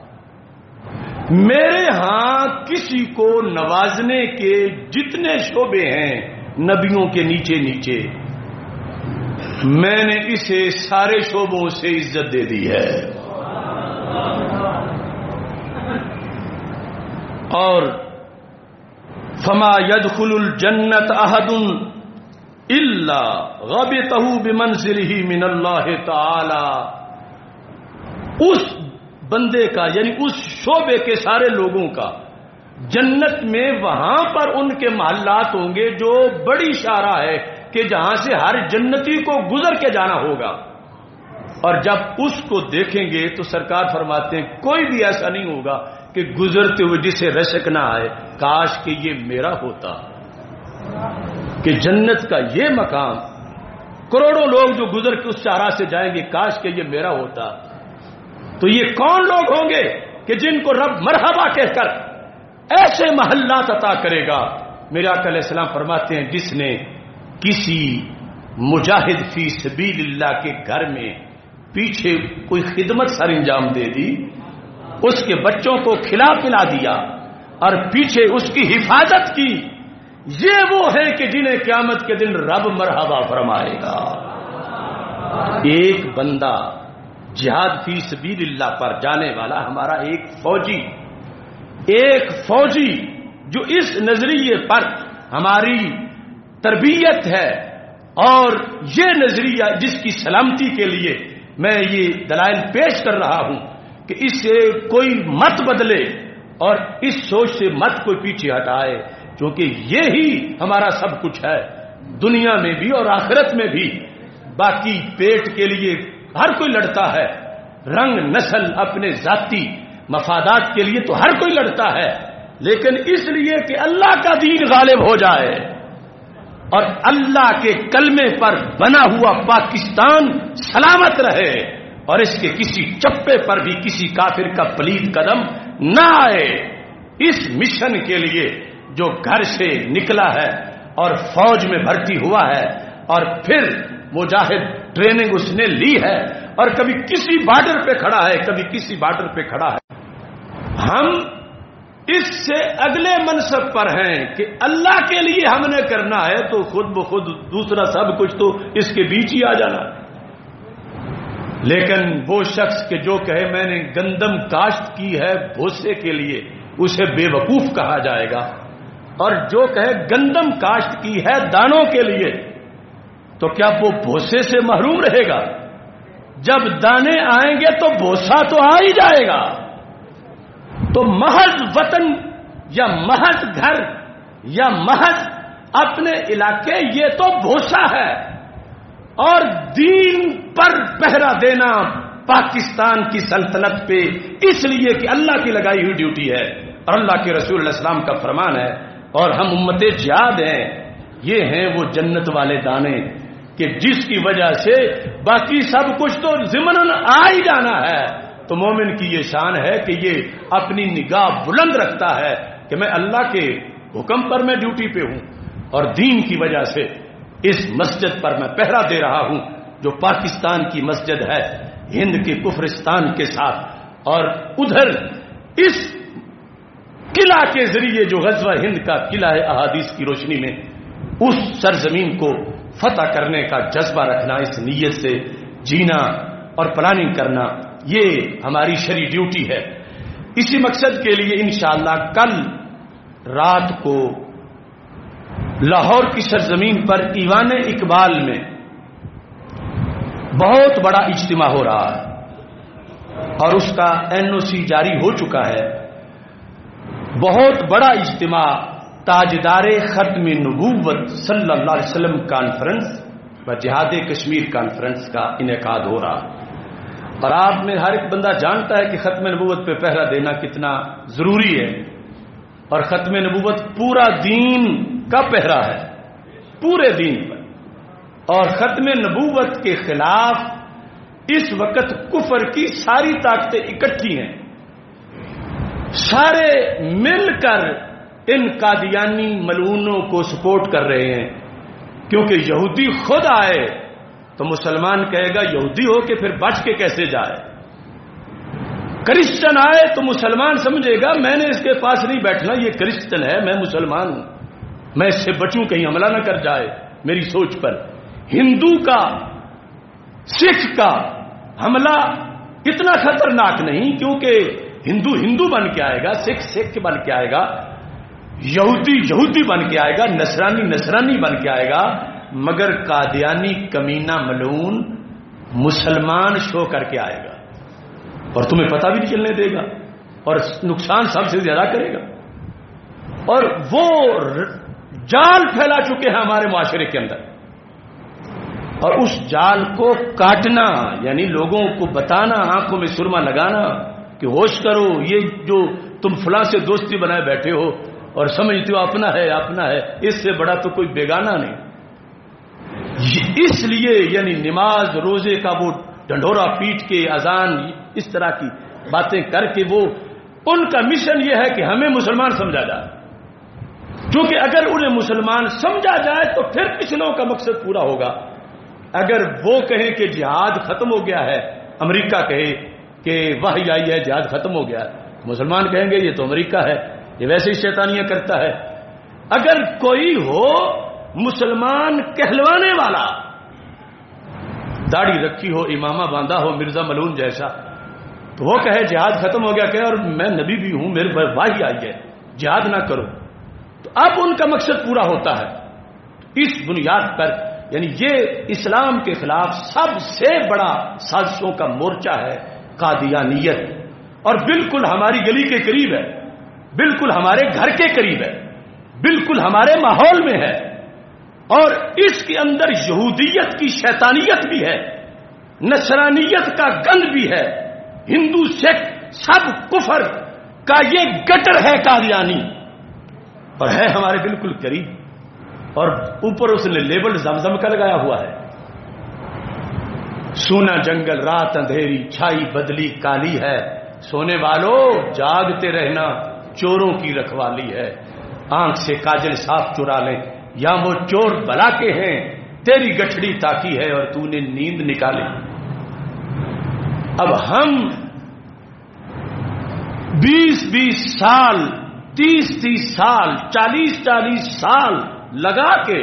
میرے ہاں کسی کو نوازنے کے جتنے شعبے ہیں نبیوں کے نیچے نیچے، میں نے اسے سارے شعبوں سے عزت دے دی ہے۔ اور فما يدخل الجنت احد الا غبطه بمنزله من اللہ تعالی، اس بندے کا یعنی اس شعبے کے سارے لوگوں کا جنت میں وہاں پر ان کے محلات ہوں گے جو بڑی شاہراہ ہے کہ جہاں سے ہر جنتی کو گزر کے جانا ہوگا، اور جب اس کو دیکھیں گے تو سرکار فرماتے ہیں کوئی بھی ایسا نہیں ہوگا کہ گزرتے ہوئے جسے رشک نہ آئے، کاش کہ یہ میرا ہوتا، کہ جنت کا یہ مقام، کروڑوں لوگ جو گزر کے اس شاہراہ سے جائیں گے، کاش کہ یہ میرا ہوتا۔ تو یہ کون لوگ ہوں گے کہ جن کو رب مرحبا کہہ کر ایسے محلات عطا کرے گا؟ میرے آقا علیہ السلام فرماتے ہیں جس نے کسی مجاہد فی سبیل اللہ کے گھر میں پیچھے کوئی خدمت سر انجام دے دی، اس کے بچوں کو کھلا پلا دیا اور پیچھے اس کی حفاظت کی، یہ وہ ہے کہ جنہیں قیامت کے دن رب مرحبا فرمائے گا۔ ایک بندہ جہاد فی سبیل اللہ پر جانے والا، ہمارا ایک فوجی جو اس نظریے پر ہماری تربیت ہے، اور یہ نظریہ جس کی سلامتی کے لیے میں یہ دلائل پیش کر رہا ہوں کہ اس سے کوئی مت بدلے اور اس سوچ سے مت کوئی پیچھے ہٹائے، کیونکہ یہی ہمارا سب کچھ ہے، دنیا میں بھی اور آخرت میں بھی۔ باقی پیٹ کے لیے ہر کوئی لڑتا ہے، رنگ نسل اپنے ذاتی مفادات کے لیے تو ہر کوئی لڑتا ہے، لیکن اس لیے کہ اللہ کا دین غالب ہو جائے اور اللہ کے کلمے پر بنا ہوا پاکستان سلامت رہے، اور اس کے کسی چپے پر بھی کسی کافر کا پلید قدم نہ آئے۔ اس مشن کے لیے جو گھر سے نکلا ہے اور فوج میں بھرتی ہوا ہے اور پھر مجاہد ٹریننگ اس نے لی ہے اور کبھی کسی بارڈر پہ کھڑا ہے، کبھی کسی بارڈر پہ کھڑا ہے، ہم اس سے اگلے منصب پر ہیں کہ اللہ کے لیے ہم نے کرنا ہے تو خود بخود دوسرا سب کچھ تو اس کے بیچ ہی آ جانا۔ لیکن وہ شخص کہ جو کہے میں نے گندم کاشت کی ہے بھوسے کے لیے، اسے بے وقوف کہا جائے گا، اور جو کہے گندم کاشت کی ہے دانوں کے لیے، تو کیا وہ بھوسے سے محروم رہے گا؟ جب دانے آئیں گے تو بوسا تو آ ہی جائے گا. تو محض وطن یا محض گھر یا محض اپنے علاقے یہ تو بھوسا ہے. اور دین پر پہرا دینا پاکستان کی سلطنت پہ اس لیے کہ اللہ کی لگائی ہوئی ڈیوٹی ہے اور اللہ کے رسول علیہ السلام کا فرمان ہے اور ہم امت جہاد ہیں. یہ ہیں وہ جنت والے دانے کہ جس کی وجہ سے باقی سب کچھ تو ضمناً آ ہی جانا ہے. تو مومن کی یہ شان ہے کہ یہ اپنی نگاہ بلند رکھتا ہے کہ میں اللہ کے حکم پر میں ڈیوٹی پہ ہوں اور دین کی وجہ سے اس مسجد پر میں پہرا دے رہا ہوں جو پاکستان کی مسجد ہے ہند کے کفرستان کے ساتھ. اور ادھر اس قلعہ کے ذریعے جو غزوہ ہند کا قلعہ ہے احادیث کی روشنی میں اس سرزمین کو فتح کرنے کا جذبہ رکھنا, اس نیت سے جینا اور پلاننگ کرنا یہ ہماری شرعی ڈیوٹی ہے. اسی مقصد کے لیے انشاءاللہ کل رات کو لاہور کی سرزمین پر ایوان اقبال میں بہت بڑا اجتماع ہو رہا ہے اور اس کا NOC جاری ہو چکا ہے. بہت بڑا اجتماع تاجدار ختم نبوت صلی اللہ علیہ وسلم کانفرنس و جہاد کشمیر کانفرنس کا انعقاد ہو رہا. اور آپ میں ہر ایک بندہ جانتا ہے کہ ختم نبوت پہ پہرا دینا کتنا ضروری ہے اور ختم نبوت پورا دین کا پہرا ہے پورے دین پر. اور ختم نبوت کے خلاف اس وقت کفر کی ساری طاقتیں اکٹھی ہیں, سارے مل کر ان قادیانی ملعونوں کو سپورٹ کر رہے ہیں. کیونکہ یہودی خود آئے تو مسلمان کہے گا یہودی ہو کے پھر بچ کے کیسے جائے, کرسچن آئے تو مسلمان سمجھے گا میں نے اس کے پاس نہیں بیٹھنا, یہ کرسچن ہے میں مسلمان ہوں, میں اس سے بچوں کہیں حملہ نہ کر جائے میری سوچ پر. ہندو کا سکھ کا حملہ اتنا خطرناک نہیں کیونکہ ہندو ہندو بن کے آئے گا, سکھ سکھ بن کے آئے گا, یہودی یہودی بن کے آئے گا, نصرانی نصرانی بن کے آئے گا, مگر قادیانی کمینہ ملعون مسلمان شو کر کے آئے گا اور تمہیں پتہ بھی نہیں چلنے دے گا اور نقصان سب سے زیادہ کرے گا. اور وہ جال پھیلا چکے ہیں ہمارے معاشرے کے اندر اور اس جال کو کاٹنا یعنی لوگوں کو بتانا, آنکھوں میں سرما لگانا کہ ہوش کرو یہ جو تم فلاں سے دوستی بنائے بیٹھے ہو اور سمجھتے ہو اپنا ہے اس سے بڑا تو کوئی بیگانہ نہیں. اس لیے یعنی نماز روزے کا وہ ڈنڈورا پیٹ کے اذان اس طرح کی باتیں کر کے وہ ان کا مشن یہ ہے کہ ہمیں مسلمان سمجھا جائے. کیونکہ اگر انہیں مسلمان سمجھا جائے تو پھر پچھلوں کا مقصد پورا ہوگا. اگر وہ کہیں کہ جہاد ختم ہو گیا ہے, امریکہ کہے کہ وحی آئی ہے جہاد ختم ہو گیا ہے, مسلمان کہیں گے یہ تو امریکہ ہے یہ ویسے ہی شیطانیاں کرتا ہے. اگر کوئی ہو مسلمان کہلوانے والا, داڑھی رکھی ہو, امامہ باندھا ہو مرزا ملعون جیسا, تو وہ کہے جہاد ختم ہو گیا کہ اور میں نبی بھی ہوں میرے پر وحی آئی ہے جہاد نہ کرو, تو اب ان کا مقصد پورا ہوتا ہے. اس بنیاد پر یعنی یہ اسلام کے خلاف سب سے بڑا سازشوں کا مورچہ ہے قادیانیت, اور بالکل ہماری گلی کے قریب ہے, بالکل ہمارے گھر کے قریب ہے, بالکل ہمارے ماحول میں ہے. اور اس کے اندر یہودیت کی شیطانیت بھی ہے, نصرانیت کا گند بھی ہے, ہندو سکھ سب کفر کا یہ گٹر ہے قادیانی, اور ہے ہمارے بالکل قریب. اور اوپر اس نے لیبل زمزم کا لگایا ہوا ہے, سونا جنگل رات اندھیری چھائی بدلی کالی ہے, سونے والوں جاگتے رہنا چوروں کی رکھوالی ہے, آنکھ سے کاجل صاف چرا لیں یا وہ چور بلا کے ہیں, تیری گٹھڑی تاکی ہے اور تو نے نیند نکالی. اب ہم 20-20 سال 30-30 سال 40-40 سال لگا کے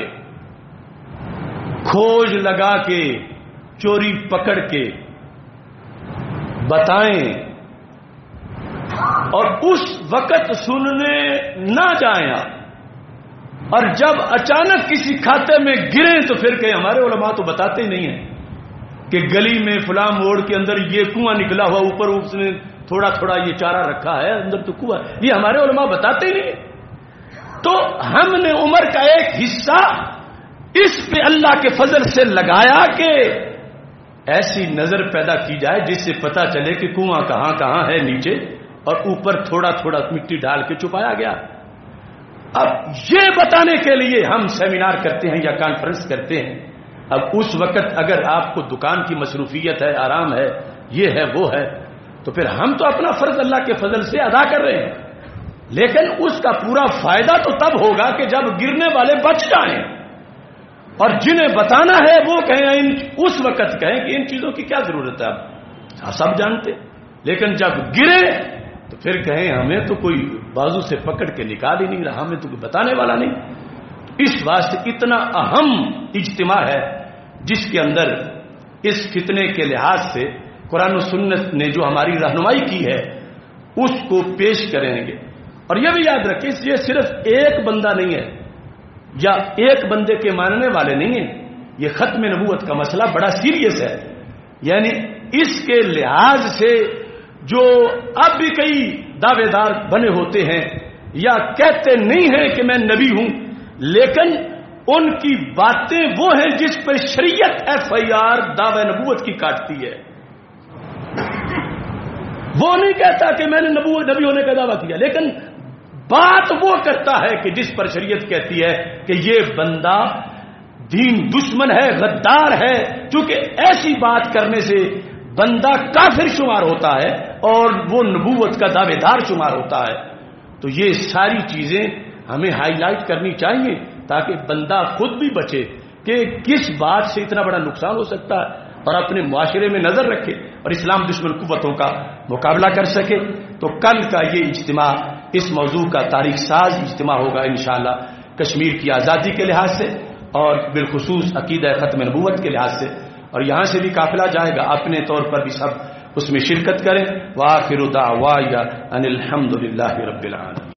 کھوج لگا کے چوری پکڑ کے بتائیں اور اس وقت سننے نہ جائیں, اور جب اچانک کسی کھاتے میں گریں تو پھر کہ ہمارے علماء تو بتاتے ہی نہیں ہیں. کہ گلی میں فلاں موڑ کے اندر یہ کنواں نکلا ہوا، اوپر اس نے تھوڑا تھوڑا یہ چارہ رکھا ہے، اندر تو کنواں، یہ ہمارے علماء بتاتے ہی نہیں۔ تو ہم نے عمر کا ایک حصہ اس پہ اللہ کے فضل سے لگایا کہ ایسی نظر پیدا کی جائے جس سے پتا چلے کہ کنواں کہاں کہاں ہے نیچے، اور اوپر تھوڑا تھوڑا مٹی ڈال کے چھپایا گیا۔ اب یہ بتانے کے لیے ہم سیمینار کرتے ہیں یا کانفرنس کرتے ہیں۔ اب اس وقت اگر آپ کو دکان کی مصروفیت ہے، آرام ہے، یہ ہے وہ ہے، تو پھر ہم تو اپنا فرض اللہ کے فضل سے ادا کر رہے ہیں، لیکن اس کا پورا فائدہ تو تب ہوگا کہ جب گرنے والے بچ جائیں، اور جنہیں بتانا ہے وہ کہیں، اس وقت کہیں کہ ان چیزوں کی کیا ضرورت ہے، آپ سب جانتے، لیکن جب گرے تو پھر کہیں ہمیں تو کوئی بازو سے پکڑ کے نکال ہی نہیں رہا، ہمیں تو کوئی بتانے والا نہیں۔ اس واسطے اتنا اہم اجتماع ہے جس کے اندر اس فتنے کے لحاظ سے قرآن و سنت نے جو ہماری رہنمائی کی ہے اس کو پیش کریں گے۔ اور یہ بھی یاد رکھیں یہ صرف ایک بندہ نہیں ہے یا ایک بندے کے ماننے والے نہیں ہیں، یہ ختم نبوت کا مسئلہ بڑا سیریس ہے، یعنی اس کے لحاظ سے جو اب بھی کئی دعوے دار بنے ہوتے ہیں یا کہتے نہیں ہیں کہ میں نبی ہوں، لیکن ان کی باتیں وہ ہیں جس پر شریعت FIR دعوی نبوت کی کاٹتی ہے۔ وہ نہیں کہتا کہ میں نے نبی ہونے کا دعویٰ کیا، لیکن بات وہ کرتا ہے کہ جس پر شریعت کہتی ہے کہ یہ بندہ دین دشمن ہے، غدار ہے، چونکہ ایسی بات کرنے سے بندہ کافر شمار ہوتا ہے اور وہ نبوت کا دعوے دار شمار ہوتا ہے۔ تو یہ ساری چیزیں ہمیں ہائی لائٹ کرنی چاہیے تاکہ بندہ خود بھی بچے کہ کس بات سے اتنا بڑا نقصان ہو سکتا ہے، اور اپنے معاشرے میں نظر رکھے اور اسلام دشمن قوتوں کا مقابلہ کر سکے۔ تو کل کا یہ اجتماع اس موضوع کا تاریخ ساز اجتماع ہوگا انشاءاللہ، کشمیر کی آزادی کے لحاظ سے اور بالخصوص عقیدہ ختم نبوت کے لحاظ سے، اور یہاں سے بھی قافلہ جائے گا، اپنے طور پر بھی سب اس میں شرکت کریں۔ وآخر دعوایا ان الحمد للہ رب العالمین۔